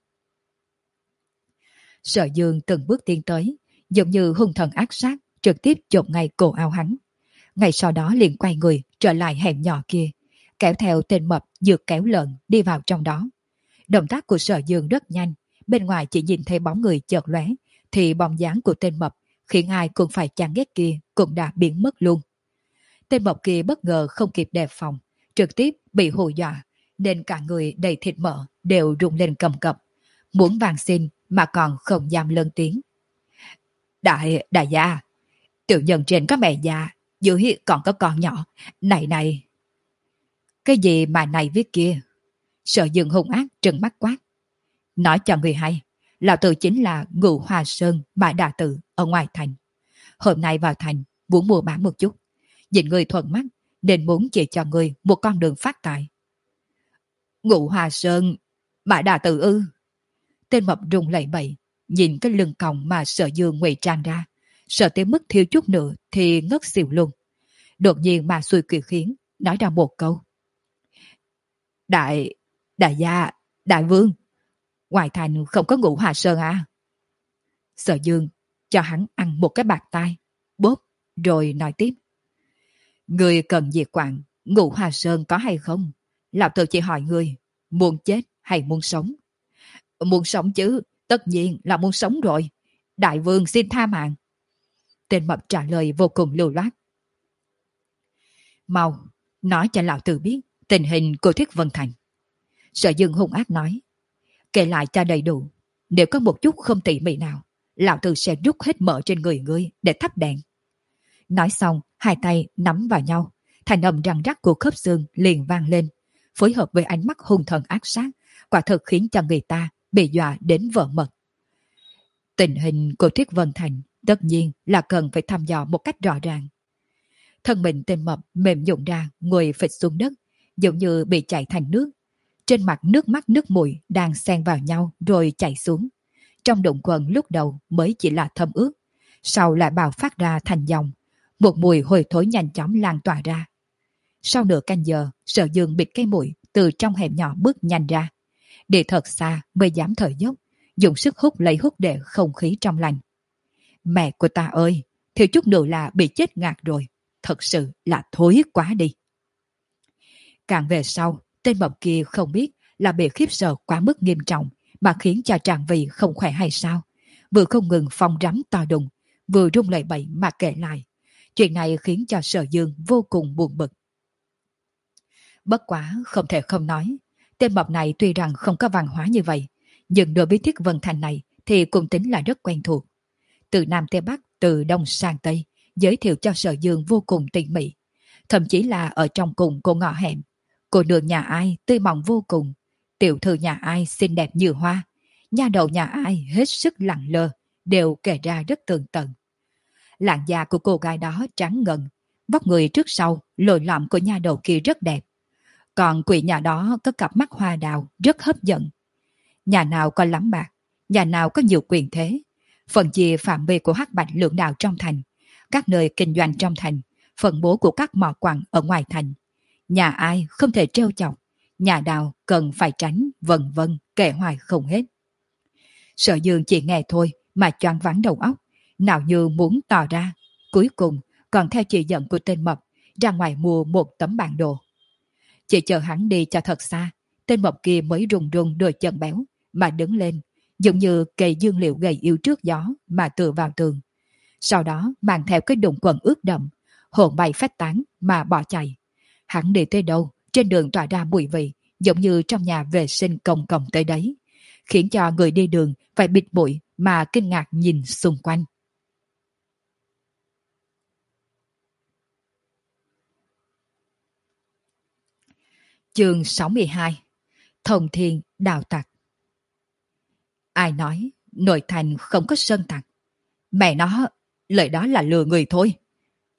Sở Dương từng bước tiến tới, giống như hung thần ác sát, trực tiếp chộp ngay cổ áo hắn. Ngay sau đó liền quay người trở lại hẻm nhỏ kia, kéo theo tên mập dược kéo lợn đi vào trong đó. Động tác của Sở Dương rất nhanh, bên ngoài chỉ nhìn thấy bóng người chợt lóe, thì bóng dáng của tên mập khiến ai cũng phải chán ghét kia cũng đã biến mất luôn. Tên mập kia bất ngờ không kịp đề phòng, trực tiếp bị hù dọa, nên cả người đầy thịt mỡ đều rung lên cầm cập, muốn van xin mà còn không dám lớn tiếng. Đại, đại gia, tiểu nhân trên có mẹ già, dưới còn có con nhỏ, này này. Cái gì mà này viết kia? Sở Dương hung ác trừng mắt quát. Nói cho người hay, lão tử chính là Ngự Hoa Sơn Mã Đà Tử ở ngoài thành. Hôm nay vào thành muốn mua bán một chút, nhìn người thuận mắt nên muốn chỉ cho người một con đường phát tài. Ngự Hoa Sơn Mã Đà Tử ư? Tên mập rung lẩy bẩy, nhìn cái lưng còng mà Sở Dương ngụy trang ra, sợ tới mức thiếu chút nữa thì ngất xỉu luôn. Đột nhiên mà xui kỳ khiến nói ra một câu. Đại, đại gia, đại vương, ngoài thành không có Ngũ Hòa Sơn à? Sở Dương cho hắn ăn một cái bạt tai, bóp, rồi nói tiếp. Người cần diệt quản, Ngũ Hòa Sơn có hay không? Lão tử chỉ hỏi người, muốn chết hay muốn sống? Muốn sống chứ, tất nhiên là muốn sống rồi. Đại vương xin tha mạng. Tên mập trả lời vô cùng lưu loát. Mau, nói cho lão tử biết tình hình của Thiết Vân Thành. Sở Dương hung ác nói. Kể lại cho đầy đủ, nếu có một chút không tỉ mỉ nào, lão tử sẽ rút hết mỡ trên người ngươi để thắp đèn. Nói xong, hai tay nắm vào nhau, thành âm răng rắc của khớp xương liền vang lên, phối hợp với ánh mắt hung thần ác sát, quả thực khiến cho người ta bị dọa đến vỡ mật. Tình hình của Thiết Vân Thành tất nhiên là cần phải thăm dò một cách rõ ràng. Thân mình tên mập mềm nhũn ra, ngồi phịch xuống đất, giống như bị chảy thành nước. Trên mặt nước mắt nước mũi đang xen vào nhau rồi chảy xuống. Trong đụng quần lúc đầu mới chỉ là thấm ướt, sau lại bào phát ra thành dòng, một mùi hôi thối nhanh chóng lan tỏa ra. Sau nửa canh giờ, Sở Dương bịt cái mũi từ trong hẻm nhỏ bước nhanh ra, đi thật xa mới dám thở dốc, dùng sức hút lấy hút để không khí trong lành. Mẹ của ta ơi, thiếu chút nữa là bị chết ngạt rồi, thật sự là thối quá đi. Càng về sau, tên mập kia không biết là bị khiếp sợ quá mức nghiêm trọng mà khiến cho tràn vị không khỏe hay sao, vừa không ngừng phong rắm to đùng, vừa rung lẩy bẩy mà kể lại. Chuyện này khiến cho Sở Dương vô cùng buồn bực. Bất quá không thể không nói, tên mập này tuy rằng không có văn hóa như vậy, nhưng đối với Thiết Vân Thành này thì cũng tính là rất quen thuộc. Từ Nam tới Bắc, từ Đông sang Tây, giới thiệu cho Sở Dương vô cùng tỉ mỉ. Thậm chí là ở trong cùng cô ngõ hẻm, cô nương nhà ai tươi mọng vô cùng, tiểu thư nhà ai xinh đẹp như hoa, nha đầu nhà ai hết sức lặng lơ, đều kể ra rất tường tận. Làn da của cô gái đó trắng ngần, vóc người trước sau lồi lõm của nha đầu kia rất đẹp. Còn quỷ nhà đó có cặp mắt hoa đào rất hấp dẫn. Nhà nào có lắm bạc, nhà nào có nhiều quyền thế, phần chia phạm vi của hắc bạch lượng đạo trong thành, các nơi kinh doanh trong thành, phần bố của các mỏ quặng ở ngoài thành. Nhà ai không thể trêu chọc, nhà nào cần phải tránh, vân vân, kể hoài không hết. Sở Dương chỉ nghe thôi mà choáng váng đầu óc, nào như muốn tỏ ra. Cuối cùng còn theo chỉ dẫn của tên mập ra ngoài mua một tấm bản đồ. Chỉ chờ hắn đi cho thật xa, tên mập kia mới rùng rùng đôi chân béo mà đứng lên, giống như cây dương liệu gầy yếu trước gió mà tựa vào tường. Sau đó mang theo cái đụng quần ướt đậm, hồn bay phách tán mà bỏ chạy. Hắn đi tới đâu, trên đường tỏa ra mùi vị, giống như trong nhà vệ sinh công cộng tới đấy, khiến cho người đi đường phải bịt mũi mà kinh ngạc nhìn xung quanh. Chương sáu mươi hai. Thông thiên đào tặc. Ai nói nội thành không có sơn tặc? Mẹ nó, lời đó là lừa người thôi.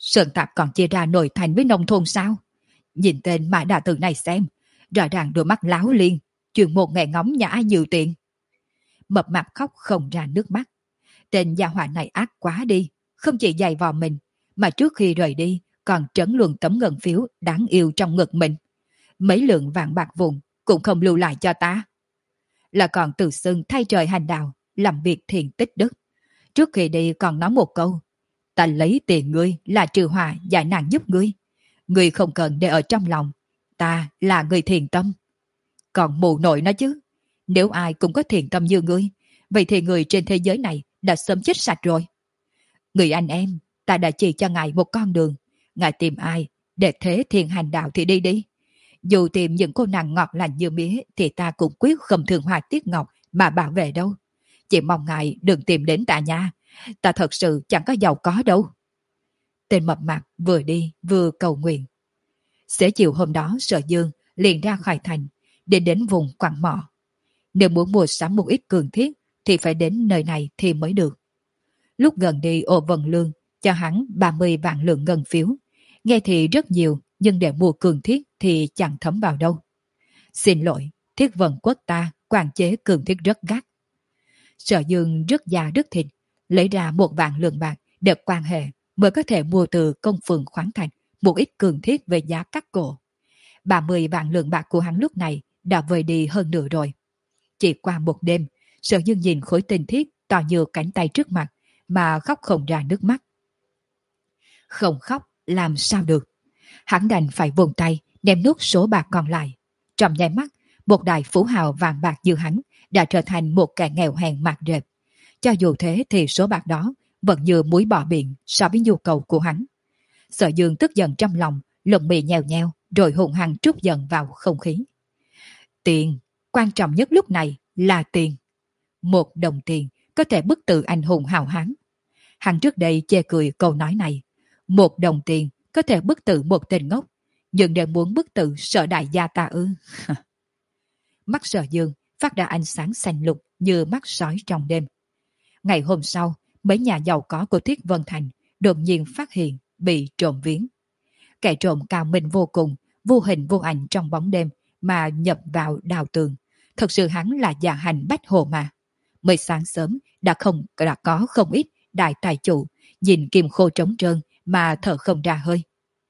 Sơn Tạc còn chia ra nội thành với nông thôn sao? Nhìn tên Mã Đà Tử này xem, rõ ràng đôi mắt láo liên, chuyên một nghề ngóng nhà ai nhiều tiền. Mập mạp khóc không ra nước mắt. Tên gia hỏa này ác quá đi, không chỉ giày vò mình, mà trước khi rời đi còn trấn luận tấm ngân phiếu đáng yêu trong ngực mình. Mấy lượng vàng bạc vụn cũng không lưu lại cho ta. Là còn tự xưng thay trời hành đạo, làm việc thiện tích đức. Trước khi đi còn nói một câu, ta lấy tiền ngươi là trừ họa giải nạn giúp ngươi. Ngươi không cần để ở trong lòng, ta là người thiện tâm. Còn mù nội nó chứ, nếu ai cũng có thiện tâm như ngươi, vậy thì người trên thế giới này đã sớm chết sạch rồi. Người anh em, ta đã chỉ cho ngài một con đường, ngài tìm ai để thế thiện hành đạo thì đi đi. Dù tìm những cô nàng ngọt lành như mía thì ta cũng quyết không thường hoài tiếc ngọc mà bảo vệ đâu. Chỉ mong ngài đừng tìm đến ta nha, ta thật sự chẳng có giàu có đâu. Tên mập mạp vừa đi vừa cầu nguyện. Xế chiều hôm đó Sở Dương liền ra khỏi thành, để đến vùng quặng mỏ. Nếu muốn mua sắm một ít cường thiết thì phải đến nơi này thì mới được. Lúc gần đi Ô Vân Lương cho hắn ba mươi vạn lượng ngân phiếu. Nghe thì rất nhiều, nhưng để mua cường thiết thì chẳng thấm vào đâu. Xin lỗi, Thiết Vân Quốc ta quản chế cường thiết rất gắt. Sở Dương rất già rất thịt, lấy ra một vạn lượng bạc để quan hệ mới có thể mua từ công phường khoáng thành một ít cường thiết về giá cắt cổ. ba mươi vạn lượng bạc của hắn lúc này đã vơi đi hơn nửa rồi. Chỉ qua một đêm, Sở Dương nhìn khối tinh thiết to như cánh tay trước mặt mà khóc không ra nước mắt. Không khóc làm sao được. Hắn đành phải vùng tay đem nốt số bạc còn lại. Trong nháy mắt, một đại phú hào vàng bạc như hắn đã trở thành một kẻ nghèo hèn mạt rệp. Cho dù thế thì số bạc đó vẫn như muối bỏ biển so với nhu cầu của hắn. Sở Dương tức giận trong lòng, lồng mì nhèo nheo rồi hùng hăng trút giận vào không khí. Tiền, quan trọng nhất lúc này là tiền. Một đồng tiền có thể bức tử anh hùng hào hán. Hắn trước đây chê cười câu nói này. Một đồng tiền có thể bức tử một tên ngốc, nhưng để muốn bức tử Sở đại gia ta ư? Mắt Sở Dương phát ra ánh sáng xanh lục như mắt sói trong đêm. Ngày hôm sau, mấy nhà giàu có của Thiết Vân Thành đột nhiên phát hiện bị trộm viếng. Kẻ trộm cao minh vô cùng, vô hình vô ảnh trong bóng đêm mà nhập vào đào tường. Thật sự hắn là dạ hành bách hồ mà. Mới sáng sớm đã không đã có không ít đại tài chủ nhìn kim khô trống trơn mà thở không ra hơi.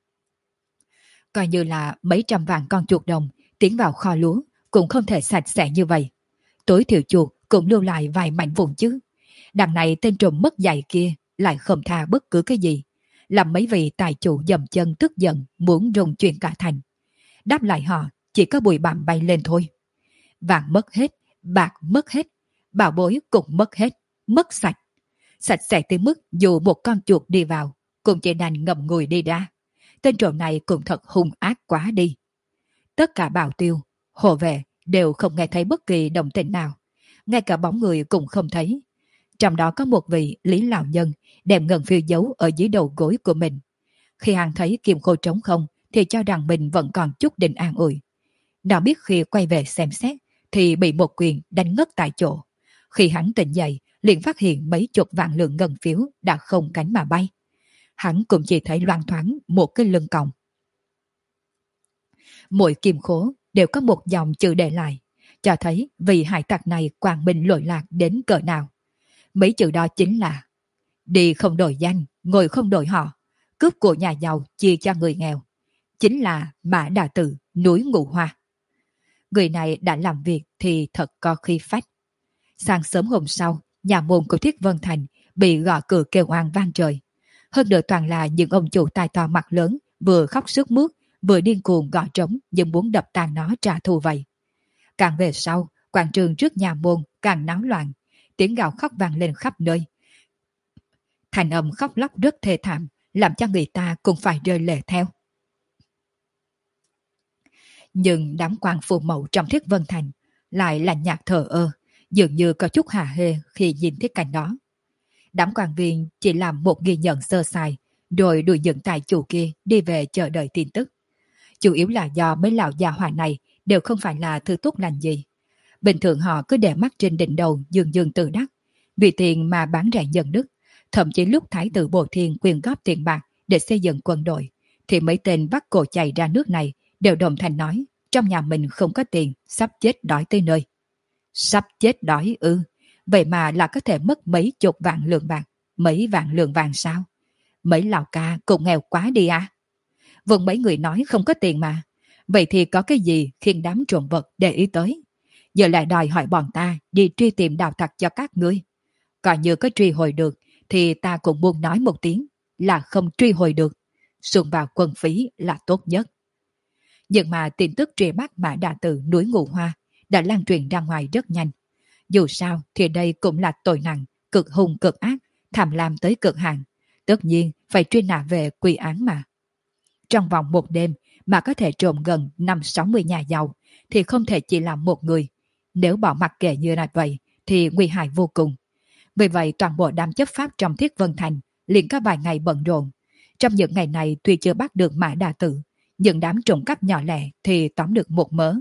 Coi như là mấy trăm vạn con chuột đồng tiến vào kho lúa cũng không thể sạch sẽ như vậy. Tối thiểu chuột cũng lưu lại vài mảnh vụn chứ. Đằng này tên trộm mất dạy kia lại không tha bất cứ cái gì, làm mấy vị tài chủ dầm chân tức giận muốn rung chuyển cả thành. Đáp lại họ chỉ có bụi bặm bay lên thôi. Vàng mất hết, bạc mất hết, bảo bối cũng mất hết, mất sạch. Sạch sẽ tới mức dù một con chuột đi vào cũng chỉ đành ngậm ngùi đi ra. Tên trộm này cũng thật hung ác quá đi. Tất cả bảo tiêu, hộ vệ đều không nghe thấy bất kỳ động tĩnh nào. Ngay cả bóng người cũng không thấy. Trong đó có một vị Lý lão nhân đem ngân phiếu giấu ở dưới đầu gối của mình. Khi hắn thấy kim khô trống không thì cho rằng mình vẫn còn chút định an ủi. Nào biết khi quay về xem xét thì bị một quyền đánh ngất tại chỗ. Khi hắn tỉnh dậy liền phát hiện mấy chục vạn lượng ngân phiếu đã không cánh mà bay. Hắn cũng chỉ thấy loang thoáng một cái lưng còng. Mỗi kim khố đều có một dòng chữ để lại, cho thấy vị hải tặc này quang minh lỗi lạc đến cỡ nào. Mấy chữ đó chính là: đi không đổi danh, ngồi không đổi họ, cướp của nhà giàu chia cho người nghèo. Chính là Mã Đà Tử, núi Ngũ Hoa. Người này đã làm việc thì thật có khí phách. Sáng sớm hôm sau, nhà môn của Thiết Vân Thành bị gõ cửa kêu oan vang trời. Hơn nữa toàn là những ông chủ tài to mặt lớn, vừa khóc sướt mướt, vừa điên cuồng gõ trống nhưng muốn đập tan nó trả thù vậy. Càng về sau, quảng trường trước nhà môn càng náo loạn, tiếng gào khóc vang lên khắp nơi. Thành âm khóc lóc rất thê thảm, làm cho người ta cũng phải rơi lệ theo. Nhưng đám quan phù mẫu trong Thiết Vân Thành lại là nhạt thờ ơ, dường như có chút hả hê khi nhìn thấy cảnh đó. Đám quan viên chỉ làm một ghi nhận sơ sài, rồi đuổi dẫn tài chủ kia đi về chờ đợi tin tức. Chủ yếu là do mấy lão già hỏa này đều không phải là thứ tốt lành gì. Bình thường họ cứ để mắt trên đỉnh đầu dương dương tự đắc, vì tiền mà bán rẻ nhận đức. Thậm chí lúc thái tử Bồ Thiên quyên góp tiền bạc để xây dựng quân đội, thì mấy tên bắt cổ chạy ra nước này đều đồng thanh nói trong nhà mình không có tiền, sắp chết đói tới nơi. Sắp chết đói ư? Vậy mà là có thể mất mấy chục vạn lượng bạc, mấy vạn lượng vàng sao? Mấy lão ca cũng nghèo quá đi à? Vâng, mấy người nói không có tiền mà. Vậy thì có cái gì khiến đám trộm vật để ý tới? Giờ lại đòi hỏi bọn ta đi truy tìm đào thật cho các ngươi. Còn như có truy hồi được thì ta cũng muốn nói một tiếng là không truy hồi được. Xung vào quân phí là tốt nhất. Nhưng mà tin tức truy bắt Mã Đà Tử núi Ngũ Hoa đã lan truyền ra ngoài rất nhanh. Dù sao thì đây cũng là tội nặng, cực hung cực ác, tham lam tới cực hạn. Tất nhiên phải truy nã về quy án mà. Trong vòng một đêm mà có thể trộm gần năm sáu mươi nhà giàu thì không thể chỉ là một người. Nếu bỏ mặc kệ như là vậy thì nguy hại vô cùng. Vì vậy toàn bộ đám chấp pháp trong Thiết Vân Thành liền có vài ngày bận rộn. Trong những ngày này tuy chưa bắt được Mã Đà Tử, nhưng đám trộm cắp nhỏ lẻ thì tóm được một mớ.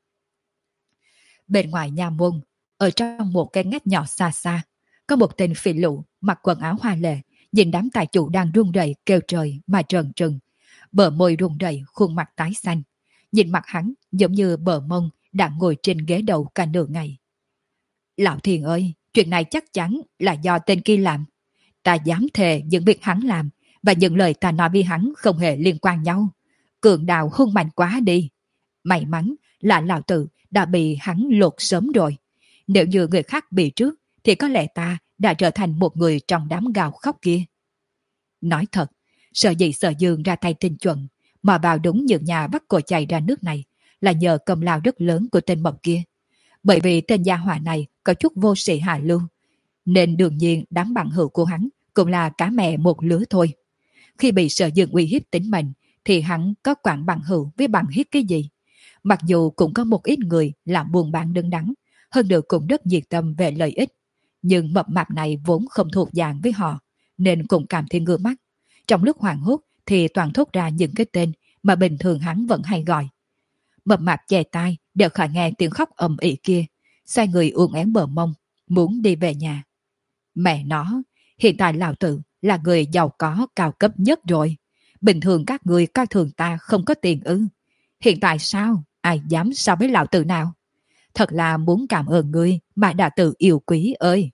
Bên ngoài nhà môn, ở trong một cái ngách nhỏ xa xa, có một tên phỉ lụ mặc quần áo hoa lệ, nhìn đám tài chủ đang run rẩy kêu trời mà trần trừng. Bờ môi run rẩy, khuôn mặt tái xanh. Nhìn mặt hắn giống như bờ mông đang ngồi trên ghế đầu cả nửa ngày. Lão Thiền ơi, chuyện này chắc chắn là do tên kia làm. Ta dám thề những việc hắn làm và những lời ta nói với hắn không hề liên quan nhau. Cường đào hung mạnh quá đi. May mắn là lão tử đã bị hắn lột sớm rồi. Nếu như người khác bị trước thì có lẽ ta đã trở thành một người trong đám gào khóc kia. Nói thật, sợ gì Sở Dương ra tay tinh chuẩn mà vào đúng những nhà bắt cổ chạy ra nước này là nhờ công lao rất lớn của tên mộc kia. Bởi vì tên gia hỏa này có chút vô sĩ hạ lưu, nên đương nhiên đám bằng hữu của hắn cũng là cá mẹ một lứa thôi. Khi bị Sở Dương uy hiếp tính mệnh thì hắn có quản bằng hữu với bằng hiếp cái gì. Mặc dù cũng có một ít người làm buôn bán đứng đắn, hơn nữa cũng rất nhiệt tâm về lợi ích, nhưng mập mạp này vốn không thuộc dạng với họ, nên cũng cảm thấy ngứa mắt. Trong lúc hoảng hốt thì toàn thốt ra những cái tên mà bình thường hắn vẫn hay gọi. Mập mạp chè tai đều khỏi nghe tiếng khóc ầm ĩ kia, xoay người uốn éo bờ mông, muốn đi về nhà. Mẹ nó, hiện tại lão tử là người giàu có cao cấp nhất rồi. Bình thường các người coi thường ta không có tiền ư? Hiện tại sao? Ai dám so với lão tử nào? Thật là muốn cảm ơn ngươi mà đã tự yêu quý ơi.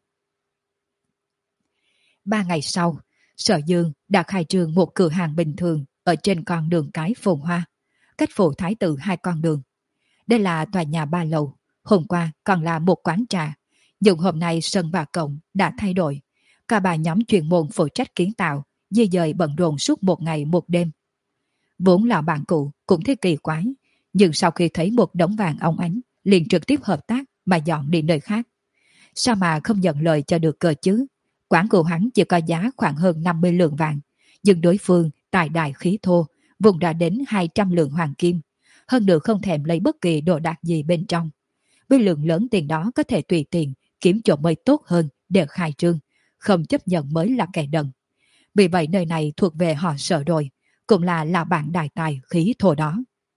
Ba ngày sau, Sở Dương đã khai trương một cửa hàng bình thường ở trên con đường cái Phồn Hoa, cách phủ Thái Tử hai con đường. Đây là tòa nhà ba lầu, hôm qua còn là một quán trà, nhưng hôm nay sân và cổng đã thay đổi. Cả ba nhóm chuyên môn phụ trách kiến tạo, di dời bận rộn suốt một ngày một đêm. Vốn là bạn cũ cũng thấy kỳ quái, nhưng sau khi thấy một đống vàng óng ánh, liền trực tiếp hợp tác mà dọn đi nơi khác. Sao mà không nhận lời cho được cơ chứ? Quán của hắn chỉ có giá khoảng hơn năm mươi lượng vàng, nhưng đối phương tài đại khí thô, vùng đã đến hai trăm lượng hoàng kim, hơn nữa không thèm lấy bất kỳ đồ đạc gì bên trong. Với lượng lớn tiền đó có thể tùy tiện kiếm chỗ mới tốt hơn để khai trương, không chấp nhận mới là kẻ đần. Vì vậy nơi này thuộc về họ Sở rồi, cũng là là bạn đại tài khí thô đó.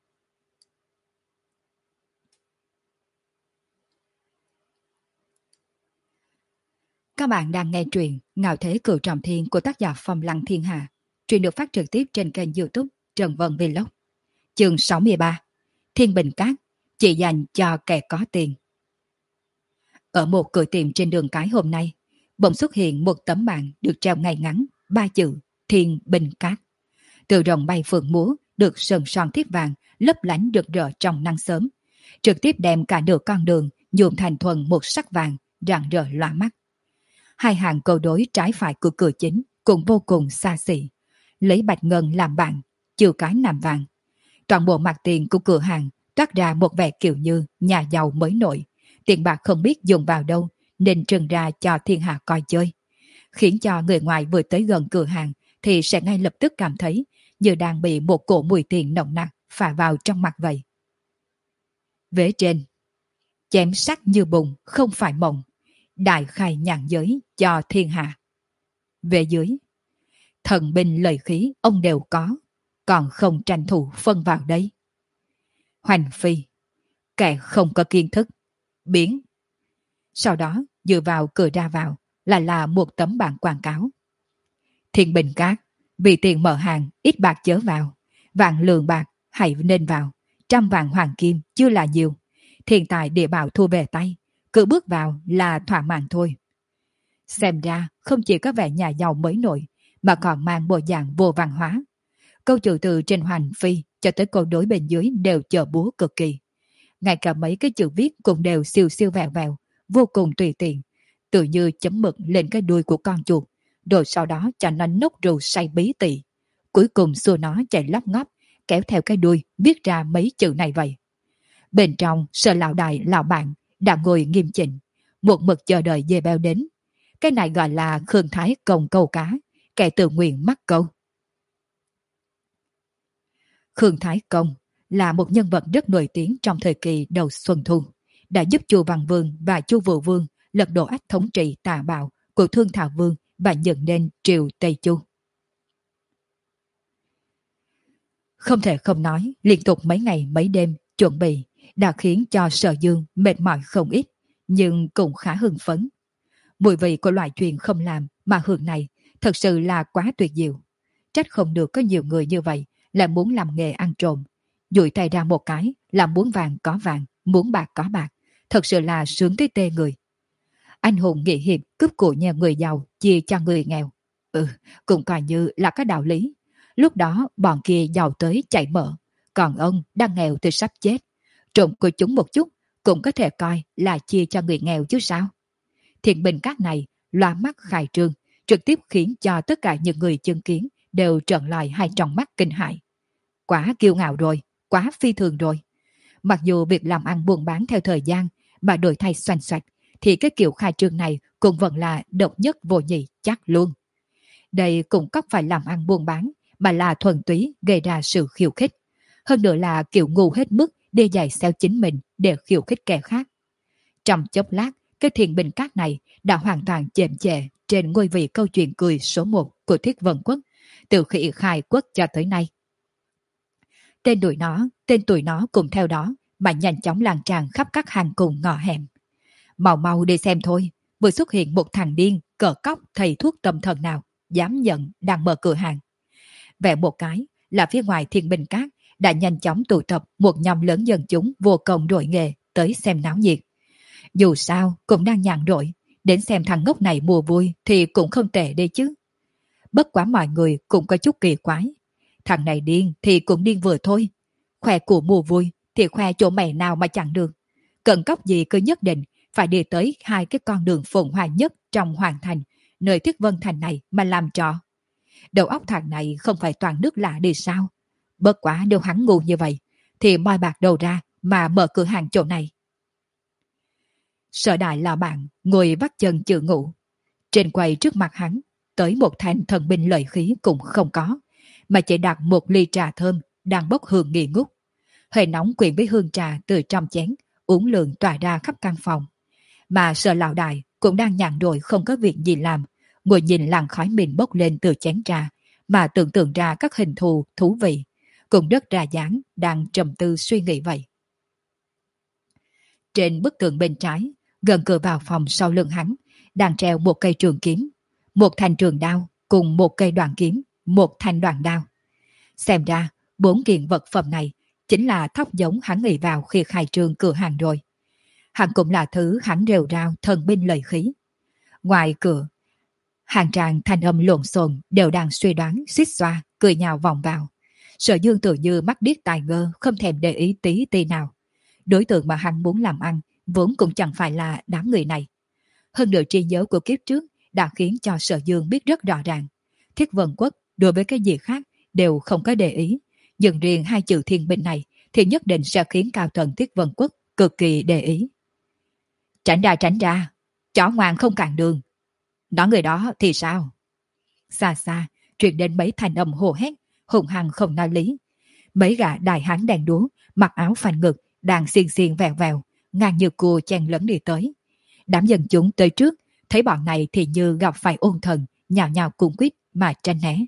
Các bạn đang nghe truyện Ngạo Thế Cửu Trọng Thiên của tác giả Phong Lăng Thiên Hà. Truyện được phát trực tiếp trên kênh YouTube Trần Vân Vlog. Chương sáu mươi ba. Thiên Bình Cát chỉ dành cho kẻ có tiền. Ở một cửa tiệm trên đường cái hôm nay, bỗng xuất hiện một tấm bảng được treo ngay ngắn, ba chữ Thiên Bình Cát. Từ rồng bay phượng múa được sơn son thiếp vàng lấp lánh rực rỡ trong nắng sớm, trực tiếp đem cả nửa con đường nhuộm thành thuần một sắc vàng rạng rỡ lóa mắt. Hai hàng cầu đối trái phải của cửa chính cũng vô cùng xa xỉ, lấy bạch ngân làm bảng, chiều cái làm vàng. Toàn bộ mặt tiền của cửa hàng toát ra một vẻ kiểu như nhà giàu mới nổi, tiền bạc không biết dùng vào đâu nên trưng ra cho thiên hạ coi chơi, khiến cho người ngoài vừa tới gần cửa hàng thì sẽ ngay lập tức cảm thấy như đang bị một cổ mùi tiền nồng nặc phả vào trong mặt vậy. Vế trên: chém sắc như bùn không phải mộng, đại khai nhàn giới cho thiên hạ. Về dưới: thần binh lợi khí ông đều có, còn không tranh thủ phân vào đây. Hoành phi: kẻ không có kiến thức, biến. Sau đó dựa vào cửa ra vào là là một tấm bảng quảng cáo. Thiên Bình Cát, Vì tiền mở hàng, ít bạc chớ vào. Vạn lượng bạc, hãy nên vào. Trăm vạn hoàng kim chưa là nhiều. Thiên tài địa bảo thu về tay. Cứ bước vào là thỏa mãn thôi. Xem ra không chỉ có vẻ nhà giàu mới nổi, mà còn mang bộ dạng vô văn hóa. Câu chữ từ trên hoành phi cho tới câu đối bên dưới đều chờ búa cực kỳ. Ngay cả mấy cái chữ viết cũng đều siêu siêu vẹo vẹo, vô cùng tùy tiện. Tự như chấm mực lên cái đuôi của con chuột, rồi sau đó cho nó nốc rượu say bí tỉ. Cuối cùng xua nó chạy lóc ngóp, kéo theo cái đuôi viết ra mấy chữ này vậy. Bên trong Sở lão đại lão bạn đã ngồi nghiêm chỉnh, một mực chờ đợi dê béo đến. Cái này gọi là Khương Thái Công câu cá, kẻ tự nguyện mắc câu. Khương Thái Công là một nhân vật rất nổi tiếng trong thời kỳ đầu Xuân Thu, đã giúp Chu Văn Vương và Chu Vũ Vương lật đổ ách thống trị tà bạo của Thương Thảo Vương và dựng nên triều Tây Chu. Không thể không nói, liên tục mấy ngày mấy đêm chuẩn bị đã khiến cho Sở Dương mệt mỏi không ít, nhưng cũng khá hưng phấn. Mùi vị của loại chuyện không làm mà hưởng này thật sự là quá tuyệt diệu. Trách không được có nhiều người như vậy là muốn làm nghề ăn trộm. Dụi tay ra một cái là muốn vàng có vàng, muốn bạc có bạc. Thật sự là sướng tới tê người. Anh hùng nghĩa hiệp cướp của nhà người giàu chia cho người nghèo. Ừ, cũng coi như là có đạo lý. Lúc đó bọn kia giàu tới chạy mở, còn ông đang nghèo từ sắp chết. Trộm của chúng một chút cũng có thể coi là chia cho người nghèo chứ sao. Thiện bình các này loa mắt khai trương, trực tiếp khiến cho tất cả những người chứng kiến đều trợn lại hai tròng mắt kinh hãi. Quá kiêu ngạo rồi, quá phi thường rồi. Mặc dù việc làm ăn buôn bán theo thời gian mà đổi thay xoành xoạch, thì cái kiểu khai trương này cũng vẫn là độc nhất vô nhị chắc luôn. Đây cũng không phải làm ăn buôn bán, mà là thuần túy gây ra sự khiêu khích. Hơn nữa là kiểu ngu hết mức để giày xéo chính mình để khiêu khích kẻ khác. Trong chốc lát, cái thiền bình cát này đã hoàn toàn chềm chệ trên ngôi vị câu chuyện cười số một của Thiết Vân Quốc, từ khi khai quốc cho tới nay. Tên tụi nó, tên tụi nó cùng theo đó mà nhanh chóng lan tràn khắp các hàng cùng ngõ hẻm. Mau mau đi xem thôi, vừa xuất hiện một thằng điên, cờ cóc thầy thuốc tâm thần nào, dám nhận đang mở cửa hàng. Vẽ một cái là phía ngoài Thiên Bình Cát đã nhanh chóng tụ tập một nhóm lớn dân chúng vô công đội nghề tới xem náo nhiệt. Dù sao cũng đang nhàn rỗi, đến xem thằng ngốc này mùa vui thì cũng không tệ đấy chứ. Bất quá mọi người cũng có chút kỳ quái. Thằng này điên thì cũng điên vừa thôi. Khoe của mùa vui thì khoe chỗ mày nào mà chẳng được. Cần cóc gì cứ nhất định phải đi tới hai cái con đường phồn hoa nhất trong hoàng thành, nơi Thiết Vân Thành này mà làm trò. Đầu óc thằng này không phải toàn nước lạ đi sao? Bất quá nếu hắn ngu như vậy thì moi bạc đầu ra mà mở cửa hàng chỗ này. Sở đại là bạn ngồi vắt chân chữ ngủ. Trên quầy trước mặt hắn tới một thanh thần binh lợi khí cũng không có, mà chỉ đặt một ly trà thơm đang bốc hương nghi ngút. Hơi nóng quyện với hương trà từ trong chén uống lượng tỏa ra khắp căn phòng. Mà Sở lão đại cũng đang nhàn rỗi không có việc gì làm, ngồi nhìn làn khói mịn bốc lên từ chén trà mà tưởng tượng ra các hình thù thú vị, cũng rất ra dáng đang trầm tư suy nghĩ vậy. Trên bức tường bên trái, gần cửa vào phòng sau lưng hắn, đang treo một cây trường kiếm, một thanh trường đao cùng một cây đoạn kiếm, một thanh đoạn đao. Xem ra, bốn kiện vật phẩm này chính là thóc giống hắn nghĩ vào khi khai trương cửa hàng rồi. Hắn cũng là thứ hắn rêu rao thần binh lợi khí. Ngoài cửa, hàng tràng thanh âm lộn xộn đều đang suy đoán, xít xoa, cười nhào vòng vào. Sở Dương tự như mắt điếc tai ngơ, không thèm để ý tí tí nào. Đối tượng mà hắn muốn làm ăn vốn cũng chẳng phải là đám người này. Hơn nữa trí nhớ của kiếp trước đã khiến cho Sở Dương biết rất rõ ràng. Thiết Vân Quốc đối với cái gì khác đều không có để ý, nhưng riêng hai chữ thiên binh này thì nhất định sẽ khiến cao tầng Thiết Vân Quốc cực kỳ để ý. Tránh ra tránh ra, chó ngoan không cản đường. Nói người đó thì sao? Xa xa truyền đến mấy thanh âm hô hét, hùng hăng không nói lý. Mấy gã đại hán đèn đúa, mặc áo phanh ngực, đang xiên xiên vèo vèo, ngang như cua chen lấn đi tới. Đám dân chúng tới trước, thấy bọn này thì như gặp phải ôn thần, nhào nhào cung quýt mà tranh né.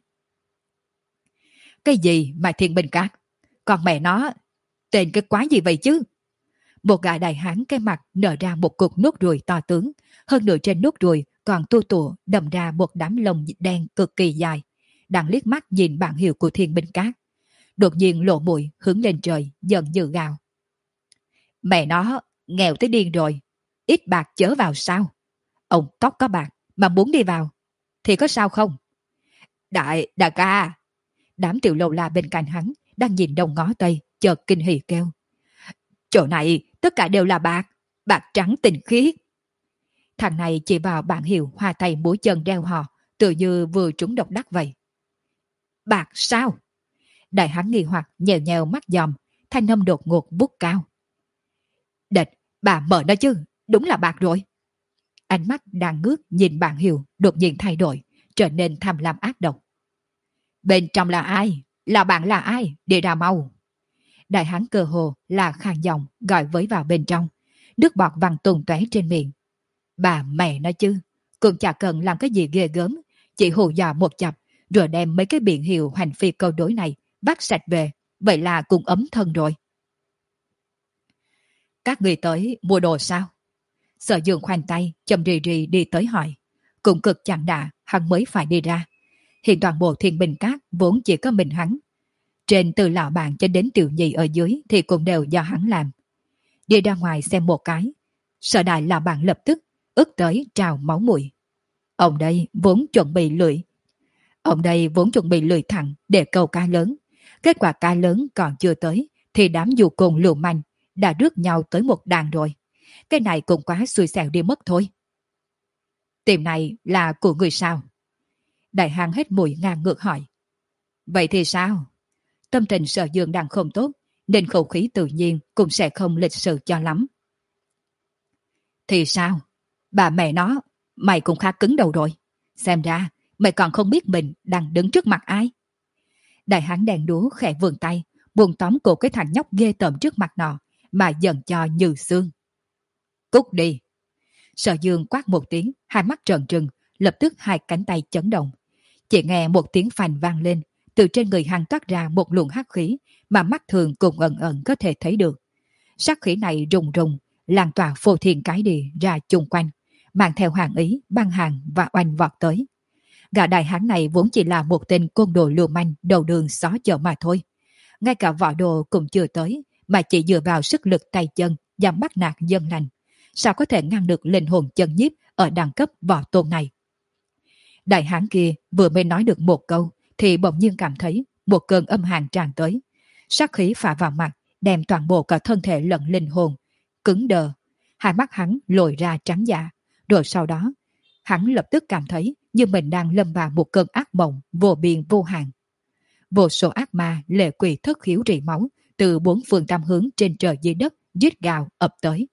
Cái gì mà thiên binh cát? Còn mẹ nó, tên cái quái gì vậy chứ? Một gã đại hán cái mặt nở ra một cục nốt ruồi to tướng, hơn nữa trên nốt ruồi còn tua tủa đầm ra một đám lông đen cực kỳ dài. đang liếc mắt nhìn bảng hiệu của Thiên Binh Các. Đột nhiên lộ mũi hướng lên trời, giận dữ gào. Mẹ nó, nghèo tới điên rồi, ít bạc chớ vào sao? Ông tóc có bạc mà muốn đi vào, thì có sao không? Đại, đại ca! Đám tiểu lâu la bên cạnh hắn đang nhìn đông ngó tây, chợt kinh hỉ kêu. Chỗ này tất cả đều là bạc, bạc trắng tinh khiết. Thằng này chỉ vào bảng hiệu hoa tay múa chân đeo hò, tự như vừa trúng độc đắc vậy. Bạc sao? Đại hắn nghi hoặc nhèo nhèo mắt dòm, thanh âm đột ngột vút cao. Địch, bà mở nó chứ, đúng là bạc rồi. Ánh mắt đang ngước nhìn bảng hiệu đột nhiên thay đổi, trở nên tham lam ác độc. Bên trong là ai? Là bạn là ai? Đi ra mau. Đại hán cơ hồ là khàn giọng gọi với vào bên trong, nước bọt văng tung tóe trên miệng. Bà mẹ nó chứ, cũng chả cần làm cái gì ghê gớm, chỉ hù dọa một chập, rồi đem mấy cái biện hiệu hành phi câu đối này vắt sạch về, vậy là cũng ấm thân rồi. Các người tới mua đồ sao? Sở Dương khoanh tay, chầm rì rì đi tới hỏi. Cũng cực chẳng đà, hắn mới phải đi ra. Hiện toàn bộ Thiên Binh Các vốn chỉ có mình hắn. Trên từ lão bạn cho đến tiểu nhị ở dưới thì cũng đều do hắn làm. Đi ra ngoài xem một cái, Sở đại lão bạn lập tức ức tới trào máu mũi. Ông đây vốn chuẩn bị lưỡi. Ông đây vốn chuẩn bị lưỡi thẳng để câu cá lớn. Kết quả cá lớn còn chưa tới thì đám dù cùng lưu manh đã rước nhau tới một đàn rồi. Cái này cũng quá xui xẻo đi mất thôi. Tiệm này là của người sao? Đại hán hết mùi ngang ngược hỏi. Vậy thì sao? Tâm tình Sở Dương đang không tốt, nên khẩu khí tự nhiên cũng sẽ không lịch sự cho lắm. Thì sao? Bà mẹ nó, mày cũng khá cứng đầu rồi. Xem ra, mày còn không biết mình đang đứng trước mặt ai. Đại hán đèn đúa khẽ vươn tay, buông tóm cổ cái thằng nhóc ghê tởm trước mặt nọ, mà dần cho như xương. Cút đi! Sở Dương quát một tiếng, hai mắt trợn trừng, lập tức hai cánh tay chấn động. Chỉ nghe một tiếng phành vang lên, từ trên người hắn toát ra một luồng hắc khí mà mắt thường cũng ẩn ẩn có thể thấy được. Sát khí này rùng rùng, lan tỏa phô thiên cái địa ra chung quanh, mang theo hàng ý, băng hàng và oanh vọt tới. Gã đại hán này vốn chỉ là một tên côn đồ lưu manh đầu đường xó chợ mà thôi. Ngay cả võ đồ cũng chưa tới, mà chỉ dựa vào sức lực tay chân và bắt nạt dân lành. Sao có thể ngăn được linh hồn chân nhiếp ở đẳng cấp võ tôn này? Đại hán kia vừa mới nói được một câu thì bỗng nhiên cảm thấy một cơn âm hàn tràn tới. Sát khí phả vào mặt, đem toàn bộ cả thân thể lẫn linh hồn cứng đờ. Hai mắt hắn lồi ra trắng dạ, rồi sau đó hắn lập tức cảm thấy như mình đang lâm vào một cơn ác mộng vô biên vô hạn. Vô số ác ma lệ quỷ thất khiếu rỉ máu từ bốn phương tam hướng trên trời dưới đất giết gào ập tới.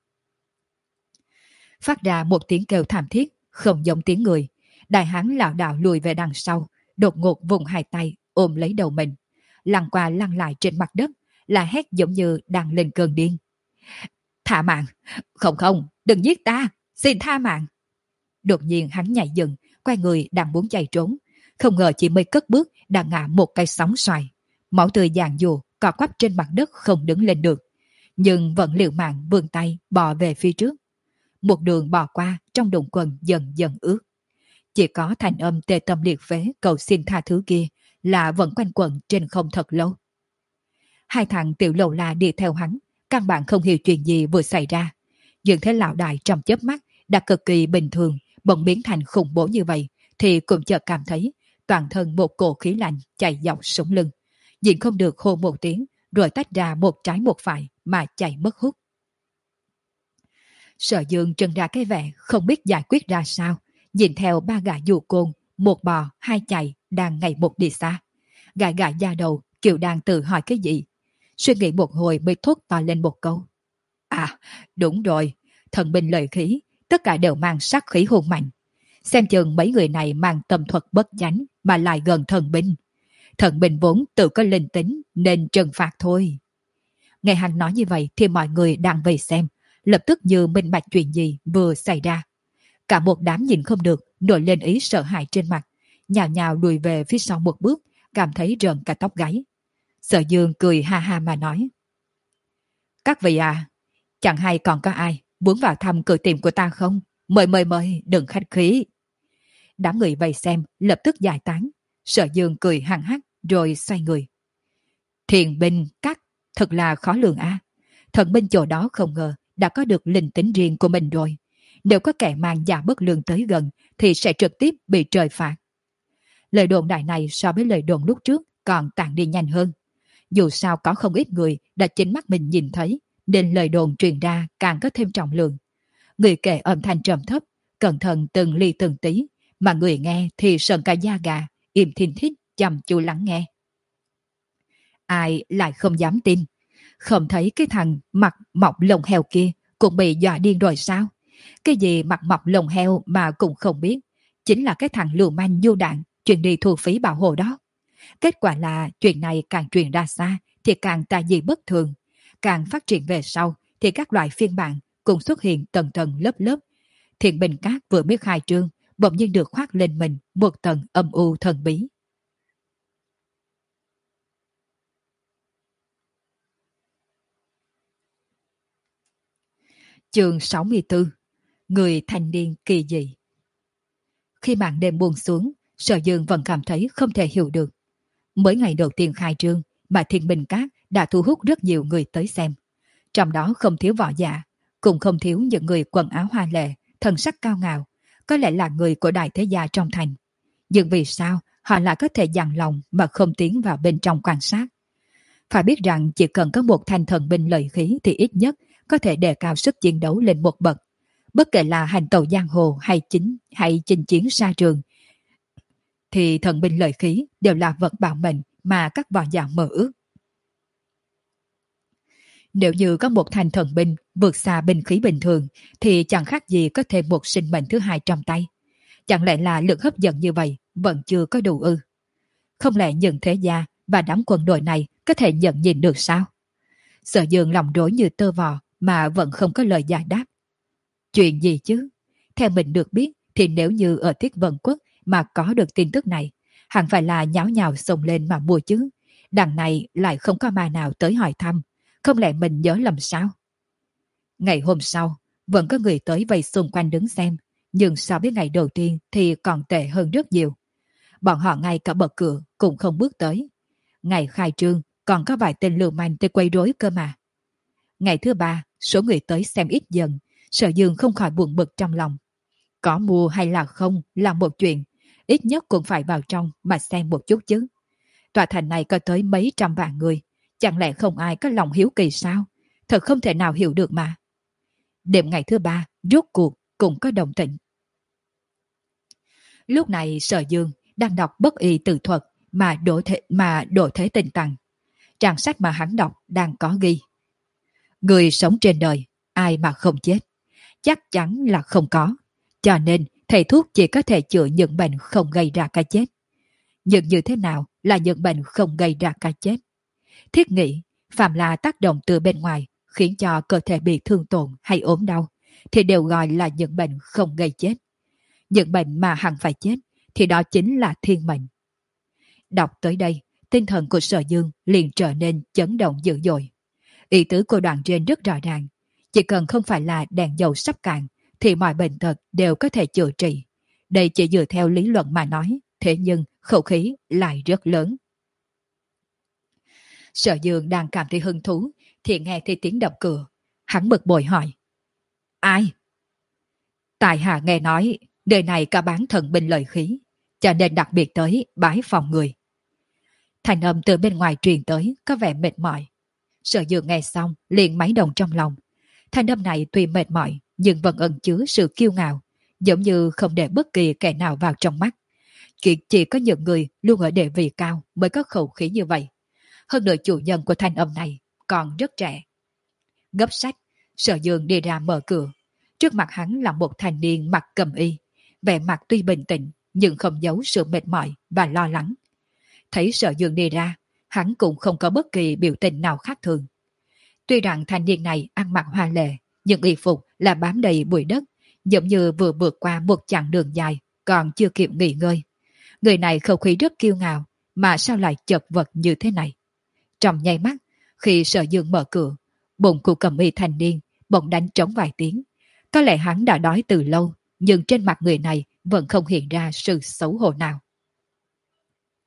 Phát ra một tiếng kêu thảm thiết, không giống tiếng người. Đại hán lảo đảo lùi về đằng sau, đột ngột vùng hai tay ôm lấy đầu mình, lăn qua lăn lại trên mặt đất, là hét giống như đang lên cơn điên. Tha mạng! Không không, đừng giết ta! Xin tha mạng! Đột nhiên hắn nhảy dựng, quay người đang muốn chạy trốn. Không ngờ chỉ mới cất bước đã ngã một cái sóng xoài. Máu tươi dàn dù cọ quắp trên mặt đất không đứng lên được. Nhưng vẫn liều mạng vươn tay bò về phía trước. Một đường bò qua trong đụng quần dần dần ướt. Chỉ có thành âm tê tâm liệt phế cầu xin tha thứ kia là vẫn quanh quẩn trên không thật lâu. Hai thằng tiểu lầu la đi theo hắn, căn bản không hiểu chuyện gì vừa xảy ra. Nhưng thế lão đại trong chớp mắt đã cực kỳ bình thường, bỗng biến thành khủng bố như vậy, thì cũng chợt cảm thấy toàn thân một cổ khí lạnh chạy dọc sống lưng. Nhìn không được hô một tiếng, rồi tách ra một trái một phải mà chạy mất hút. Sở Dương trần ra cái vẻ không biết giải quyết ra sao, nhìn theo ba gã dù côn, một bò, hai chạy đang ngày một đi xa. Gã gã da đầu kiểu đang tự hỏi cái gì. Suy nghĩ một hồi mới thốt to lên một câu. À, đúng rồi, thần binh lợi khí, tất cả đều mang sát khí hùng mạnh. Xem chừng mấy người này mang tâm thuật bất chánh mà lại gần thần binh. Thần binh vốn tự có linh tính nên trừng phạt thôi. Nghe hắn nói như vậy thì mọi người đang vây xem, lập tức như minh bạch chuyện gì vừa xảy ra. Cả một đám nhìn không được, nổi lên ý sợ hãi trên mặt, nhào nhào lùi về phía sau một bước, cảm thấy rợn cả tóc gáy. Sở Dương cười ha ha mà nói. Các vị à, chẳng hay còn có ai muốn vào thăm cửa tiệm của ta không? Mời mời mời, đừng khách khí. Đám người vây xem lập tức giải tán. Sở Dương cười hăng hắc rồi xoay người. Thiền binh các thật là khó lường a. Thần binh chỗ đó không ngờ đã có được linh tính riêng của mình rồi. Nếu có kẻ mang giả bất lương tới gần thì sẽ trực tiếp bị trời phạt. Lời đồn đại này so với lời đồn lúc trước còn tàn đi nhanh hơn. Dù sao có không ít người đã chính mắt mình nhìn thấy, nên lời đồn truyền ra càng có thêm trọng lượng. Người kể âm thanh trầm thấp, cẩn thận từng ly từng tí, mà người nghe thì sờn cả da gà, im thinh thích, chăm chú lắng nghe. Ai lại không dám tin? Không thấy cái thằng mặt mọc lông heo kia cũng bị dọa điên rồi sao? Cái gì mặt mọc lông heo mà cũng không biết, chính là cái thằng lưu manh du đạn chuyển đi thu phí bảo hộ đó. Kết quả là chuyện này càng truyền ra xa thì càng tà dị bất thường. Càng phát triển về sau thì các loại phiên bản cũng xuất hiện tầng tầng lớp lớp. Thiện Bình Các vừa mới khai trương, bỗng nhiên được khoác lên mình một tầng âm u thần bí. Chương sáu mươi tư. Người thanh niên kỳ dị. Khi màn đêm buông xuống, Sở Dương vẫn cảm thấy không thể hiểu được. Mới ngày đầu tiên khai trương mà Thiên Bình Các đã thu hút rất nhiều người tới xem. Trong đó không thiếu võ giả, cũng không thiếu những người quần áo hoa lệ, thần sắc cao ngạo, có lẽ là người của đại thế gia trong thành. Nhưng vì sao họ lại có thể dằn lòng mà không tiến vào bên trong quan sát? Phải biết rằng chỉ cần có một thanh thần binh lợi khí thì ít nhất có thể đề cao sức chiến đấu lên một bậc. Bất kể là hành tàu giang hồ hay chính hay chinh chiến xa trường, thì thần binh lợi khí đều là vật bảo mệnh mà các võ giả mơ ước. Nếu như có một thanh thần binh vượt xa binh khí bình thường thì chẳng khác gì có thêm một sinh mệnh thứ hai trong tay. Chẳng lẽ là lực hấp dẫn như vậy vẫn chưa có đủ ư? Không lẽ những thế gia và đám quân đội này có thể nhận nhìn được sao? Sở Dương lòng rối như tơ vò mà vẫn không có lời giải đáp. Chuyện gì chứ? Theo mình được biết thì nếu như ở Thiết Vân Quốc mà có được tin tức này, hẳn phải là nháo nhào xông lên mà mua chứ. Đằng này lại không có ma nào tới hỏi thăm. Không lẽ mình nhớ lầm sao? Ngày hôm sau, vẫn có người tới vây xung quanh đứng xem, nhưng so với ngày đầu tiên thì còn tệ hơn rất nhiều. Bọn họ ngay cả bậc cửa cũng không bước tới. Ngày khai trương còn có vài tên lưu manh tới quấy rối cơ mà. Ngày thứ ba, số người tới xem ít dần, Sở Dương không khỏi buồn bực trong lòng. Có mua hay là không là một chuyện, ít nhất cũng phải vào trong mà xem một chút chứ. Tòa thành này có tới mấy trăm vạn người, chẳng lẽ không ai có lòng hiếu kỳ sao? Thật không thể nào hiểu được mà. Đêm ngày thứ ba, rốt cuộc cũng có động tĩnh. Lúc này Sở Dương đang đọc bất y từ thuật mà đổ thế, mà đổ thế tình tăng. Trang sách mà hắn đọc đang có ghi. Người sống trên đời, ai mà không chết? Chắc chắn là không có. Cho nên thầy thuốc chỉ có thể chữa những bệnh không gây ra cái chết. Nhưng như thế nào là những bệnh không gây ra cái chết? Thiết nghĩ, phạm là tác động từ bên ngoài khiến cho cơ thể bị thương tổn hay ốm đau, thì đều gọi là những bệnh không gây chết. Những bệnh mà hẳn phải chết thì đó chính là thiên mệnh. Đọc tới đây, tinh thần của Sở Dương liền trở nên chấn động dữ dội. Ý tứ của đoạn trên rất rõ ràng. Chỉ cần không phải là đèn dầu sắp cạn thì mọi bệnh tật đều có thể chữa trị. Đây chỉ dựa theo lý luận mà nói, thế nhưng khẩu khí lại rất lớn. Sở Dương đang cảm thấy hứng thú thì nghe thấy tiếng đập cửa. Hắn bực bội hỏi. Ai? Tại hạ nghe nói đời này có bán thần binh lợi khí, cho nên đặc biệt tới bái phòng người. Thành âm từ bên ngoài truyền tới có vẻ mệt mỏi. Sở Dương nghe xong liền máy động trong lòng. Thanh âm này tuy mệt mỏi nhưng vẫn ẩn chứa sự kiêu ngạo, giống như không để bất kỳ kẻ nào vào trong mắt. Chỉ, chỉ có những người luôn ở địa vị cao mới có khẩu khí như vậy. Hơn nữa chủ nhân của thanh âm này còn rất trẻ. Gấp sách, Sở Dương đi ra mở cửa. Trước mặt hắn là một thanh niên mặc cầm y, vẻ mặt tuy bình tĩnh nhưng không giấu sự mệt mỏi và lo lắng. Thấy Sở Dương đi ra, hắn cũng không có bất kỳ biểu tình nào khác thường. Tuy rằng thanh niên này ăn mặc hoa lệ, nhưng y phục là bám đầy bụi đất, giống như vừa vượt qua một chặng đường dài, còn chưa kịp nghỉ ngơi. Người này khẩu khí rất kiêu ngạo, mà sao lại chật vật như thế này? Trong nháy mắt, khi Sở Dương mở cửa, bụng của cầm y thanh niên bỗng đánh trống vài tiếng. Có lẽ hắn đã đói từ lâu, nhưng trên mặt người này vẫn không hiện ra sự xấu hổ nào.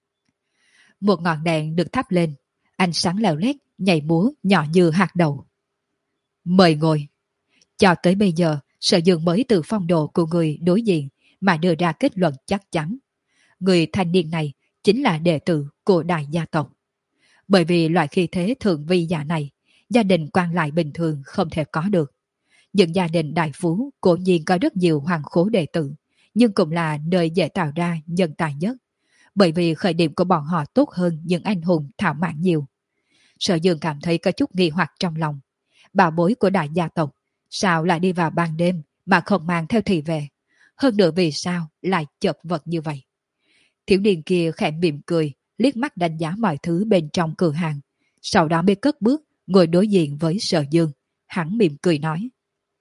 Một ngọn đèn được thắp lên, ánh sáng leo lét, nhảy múa nhỏ như hạt đậu. Mời ngồi. Cho tới bây giờ, Sở Dương mới từ phong độ của người đối diện mà đưa ra kết luận chắc chắn. Người thanh niên này chính là đệ tử của đại gia tộc. Bởi vì loại khí thế thượng vi giả này, gia đình quan lại bình thường không thể có được. Những gia đình đại phú cố nhiên có rất nhiều hoàng khố đệ tử, nhưng cũng là nơi dễ tạo ra nhân tài nhất. Bởi vì khởi điểm của bọn họ tốt hơn những anh hùng thảo mạn nhiều. Sở Dương cảm thấy có chút nghi hoặc trong lòng. Bảo bối của đại gia tộc, sao lại đi vào ban đêm mà không mang theo thị về? Hơn nữa vì sao lại chật vật như vậy? Thiếu niên kia khẽ mỉm cười, liếc mắt đánh giá mọi thứ bên trong cửa hàng. Sau đó mới cất bước, ngồi đối diện với Sở Dương. Hắn mỉm cười nói.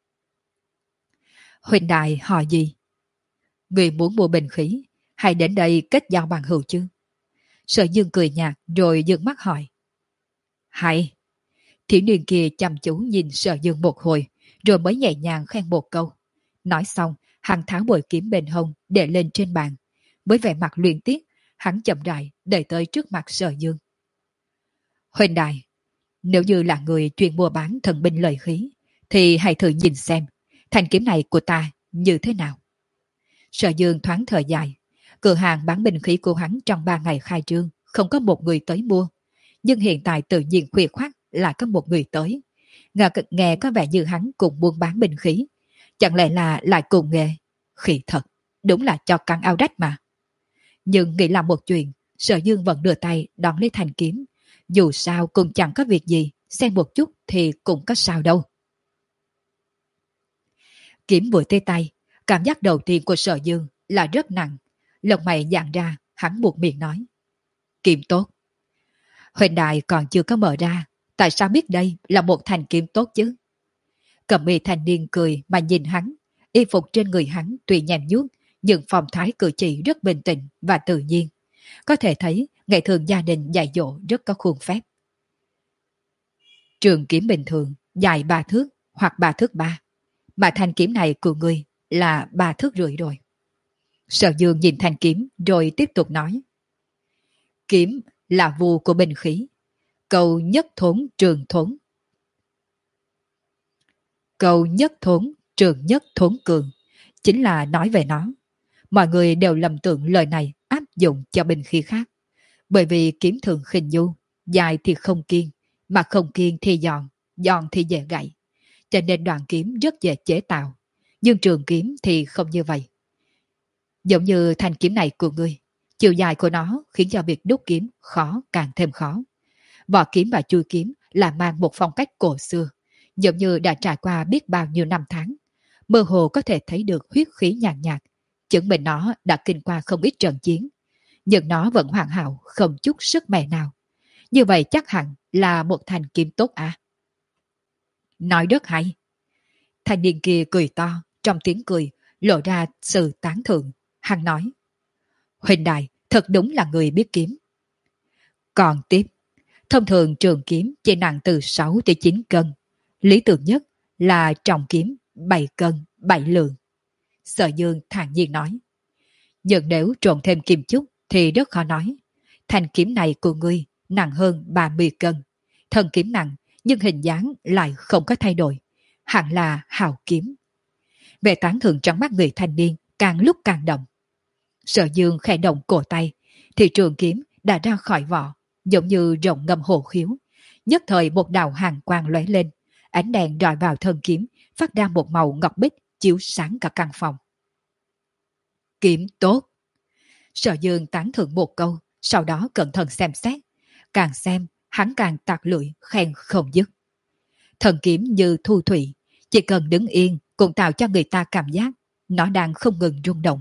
Huynh đại họ gì? Người muốn mua bình khí, hay đến đây kết giao bằng hữu chứ? Sở Dương cười nhạt rồi dương mắt hỏi. Hay. Thiếu niên kia chăm chú nhìn Sở Dương một hồi, rồi mới nhẹ nhàng khen một câu. Nói xong, hắn tháo bội kiếm bên hông để lên trên bàn. Với vẻ mặt luyện tiếc, hắn chậm rãi đẩy tới trước mặt Sở Dương. Huynh đại, nếu như là người chuyên mua bán thần binh lợi khí, thì hãy thử nhìn xem, thanh kiếm này của ta như thế nào. Sở Dương thoáng thở dài, cửa hàng bán binh khí của hắn trong ba ngày khai trương, không có một người tới mua. Nhưng hiện tại tự nhiên khuya khoắt lại có một người tới. Nghe, nghe có vẻ như hắn cùng buôn bán binh khí. Chẳng lẽ là lại cùng nghề? Khỉ thật, đúng là cho căng ao đách mà. Nhưng nghĩ làm một chuyện, Sở Dương vẫn đưa tay đón lấy thanh kiếm. Dù sao cũng chẳng có việc gì, xem một chút thì cũng có sao đâu. Kiếm vừa tê tay, cảm giác đầu tiên của Sở Dương là rất nặng. Lông mày dạn ra, hắn buộc miệng nói. Kiếm tốt. Huỳnh đại còn chưa có mở ra, tại sao biết đây là một thanh kiếm tốt chứ? Cẩm y thanh niên cười mà nhìn hắn, y phục trên người hắn tuy nhèm nhuốc, nhưng phong thái cử chỉ rất bình tĩnh và tự nhiên. Có thể thấy ngày thường gia đình dạy dỗ rất có khuôn phép. Trường kiếm bình thường dài ba thước hoặc ba thước ba, mà thanh kiếm này của ngươi là ba thước rưỡi rồi. Sở Dương nhìn thanh kiếm rồi tiếp tục nói. Kiếm là vua của binh khí, cầu nhất thốn trường thốn. Cầu nhất thốn trường nhất thốn cường, chính là nói về nó. Mọi người đều lầm tưởng lời này áp dụng cho binh khí khác. Bởi vì kiếm thường khinh nhu, dài thì không kiên, mà không kiên thì giòn, giòn thì dễ gãy. Cho nên đoạn kiếm rất dễ chế tạo. Nhưng trường kiếm thì không như vậy. Giống như thanh kiếm này của ngươi, chiều dài của nó khiến cho việc đúc kiếm khó càng thêm khó. Vỏ kiếm và chui kiếm là mang một phong cách cổ xưa, giống như đã trải qua biết bao nhiêu năm tháng. Mơ hồ có thể thấy được huyết khí nhàn nhạt, nhạt, chứng minh nó đã kinh qua không ít trận chiến. Nhưng nó vẫn hoàn hảo, không chút sức mẻ nào. Như vậy chắc hẳn là một thanh kiếm tốt à? Nói rất hay. Thanh niên kia cười to, trong tiếng cười lộ ra sự tán thưởng. Hắn nói, Huỳnh đại thật đúng là người biết kiếm. Còn tiếp, thông thường trường kiếm chỉ nặng từ sáu tới chín cân. Lý tưởng nhất là trọng kiếm bảy cân, bảy lượng. Sở Dương thản nhiên nói, nhưng nếu trộn thêm kim chúc thì rất khó nói. Thanh kiếm này của ngươi nặng hơn ba mươi cân. Thân kiếm nặng nhưng hình dáng lại không có thay đổi. Hẳn là hào kiếm. Vẻ tán thưởng trong mắt người thanh niên càng lúc càng đậm. Sở Dương khẽ động cổ tay, thì trường kiếm đã ra khỏi vỏ, giống như rồng ngâm hồ khiếu. Nhất thời một đạo hàn quang lóe lên, ánh đèn rọi vào thân kiếm, phát ra một màu ngọc bích chiếu sáng cả căn phòng. Kiếm tốt. Sở Dương tán thưởng một câu, sau đó cẩn thận xem xét. Càng xem, hắn càng tạc lưỡi, khen không dứt. Thần kiếm như thu thủy, chỉ cần đứng yên cũng tạo cho người ta cảm giác nó đang không ngừng rung động.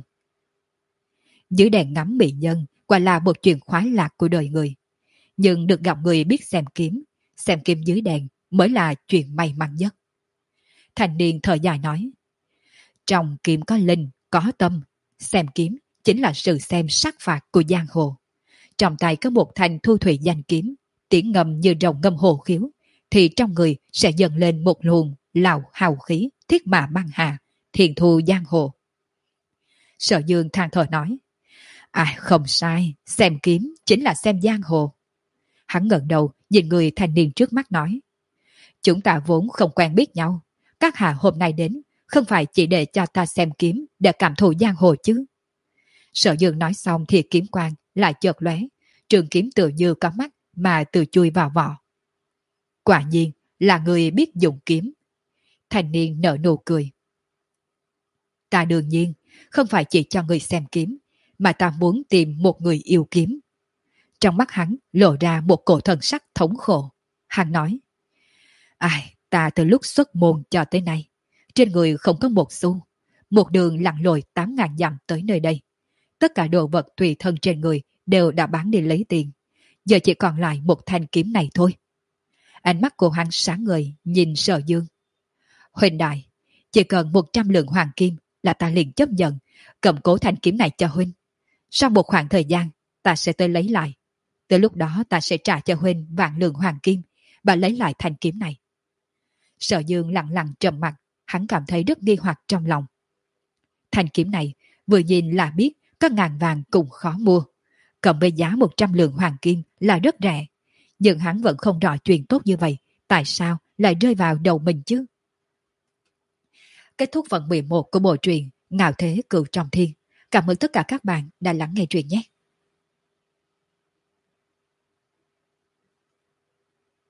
Dưới đèn ngắm mỹ nhân quả là một chuyện khoái lạc của đời người. Nhưng được gặp người biết xem kiếm, xem kiếm dưới đèn mới là chuyện may mắn nhất. Thành niên thở dài nói, trong kiếm có linh, có tâm, xem kiếm chính là sự xem sát phạt của giang hồ. Trong tay có một thanh thu thủy danh kiếm, tiếng ngầm như rồng ngâm hồ khiếu, thì trong người sẽ dần lên một luồng lào hào khí thiết mà băng hà, thiền thu giang hồ. Sở Dương than thở nói, À không sai, xem kiếm chính là xem giang hồ. Hắn ngẩng đầu nhìn người thanh niên trước mắt nói. Chúng ta vốn không quen biết nhau. Các hạ hôm nay đến không phải chỉ để cho ta xem kiếm để cảm thụ giang hồ chứ. Sở Dương nói xong thì kiếm quang lại chợt lóe, trường kiếm tự như có mắt mà tự chui vào vỏ. Quả nhiên là người biết dùng kiếm. Thanh niên nở nụ cười. Ta đương nhiên không phải chỉ cho người xem kiếm, mà ta muốn tìm một người yêu kiếm. Trong mắt hắn lộ ra một cổ thần sắc thống khổ. Hắn nói, ai, ta từ lúc xuất môn cho tới nay, trên người không có một xu, một đường lặn lội tám ngàn dặm tới nơi đây. Tất cả đồ vật tùy thân trên người đều đã bán đi lấy tiền. Giờ chỉ còn lại một thanh kiếm này thôi. Ánh mắt của hắn sáng ngời nhìn Sở Dương. Huynh đại, chỉ cần một trăm lượng hoàng kim là ta liền chấp nhận, cầm cố thanh kiếm này cho huynh. Sau một khoảng thời gian, ta sẽ tới lấy lại. Tới lúc đó ta sẽ trả cho huynh vạn lượng hoàng kim và lấy lại thanh kiếm này. Sở Dương lặng lặng trầm mặt, hắn cảm thấy rất nghi hoặc trong lòng. Thanh kiếm này vừa nhìn là biết có ngàn vàng cũng khó mua. Cầm với giá một trăm lượng hoàng kim là rất rẻ. Nhưng hắn vẫn không rõ chuyện tốt như vậy, tại sao lại rơi vào đầu mình chứ? Kết thúc phần mười một của bộ truyện Ngạo Thế Cửu Trọng Thiên. Cảm ơn tất cả các bạn đã lắng nghe truyện nhé.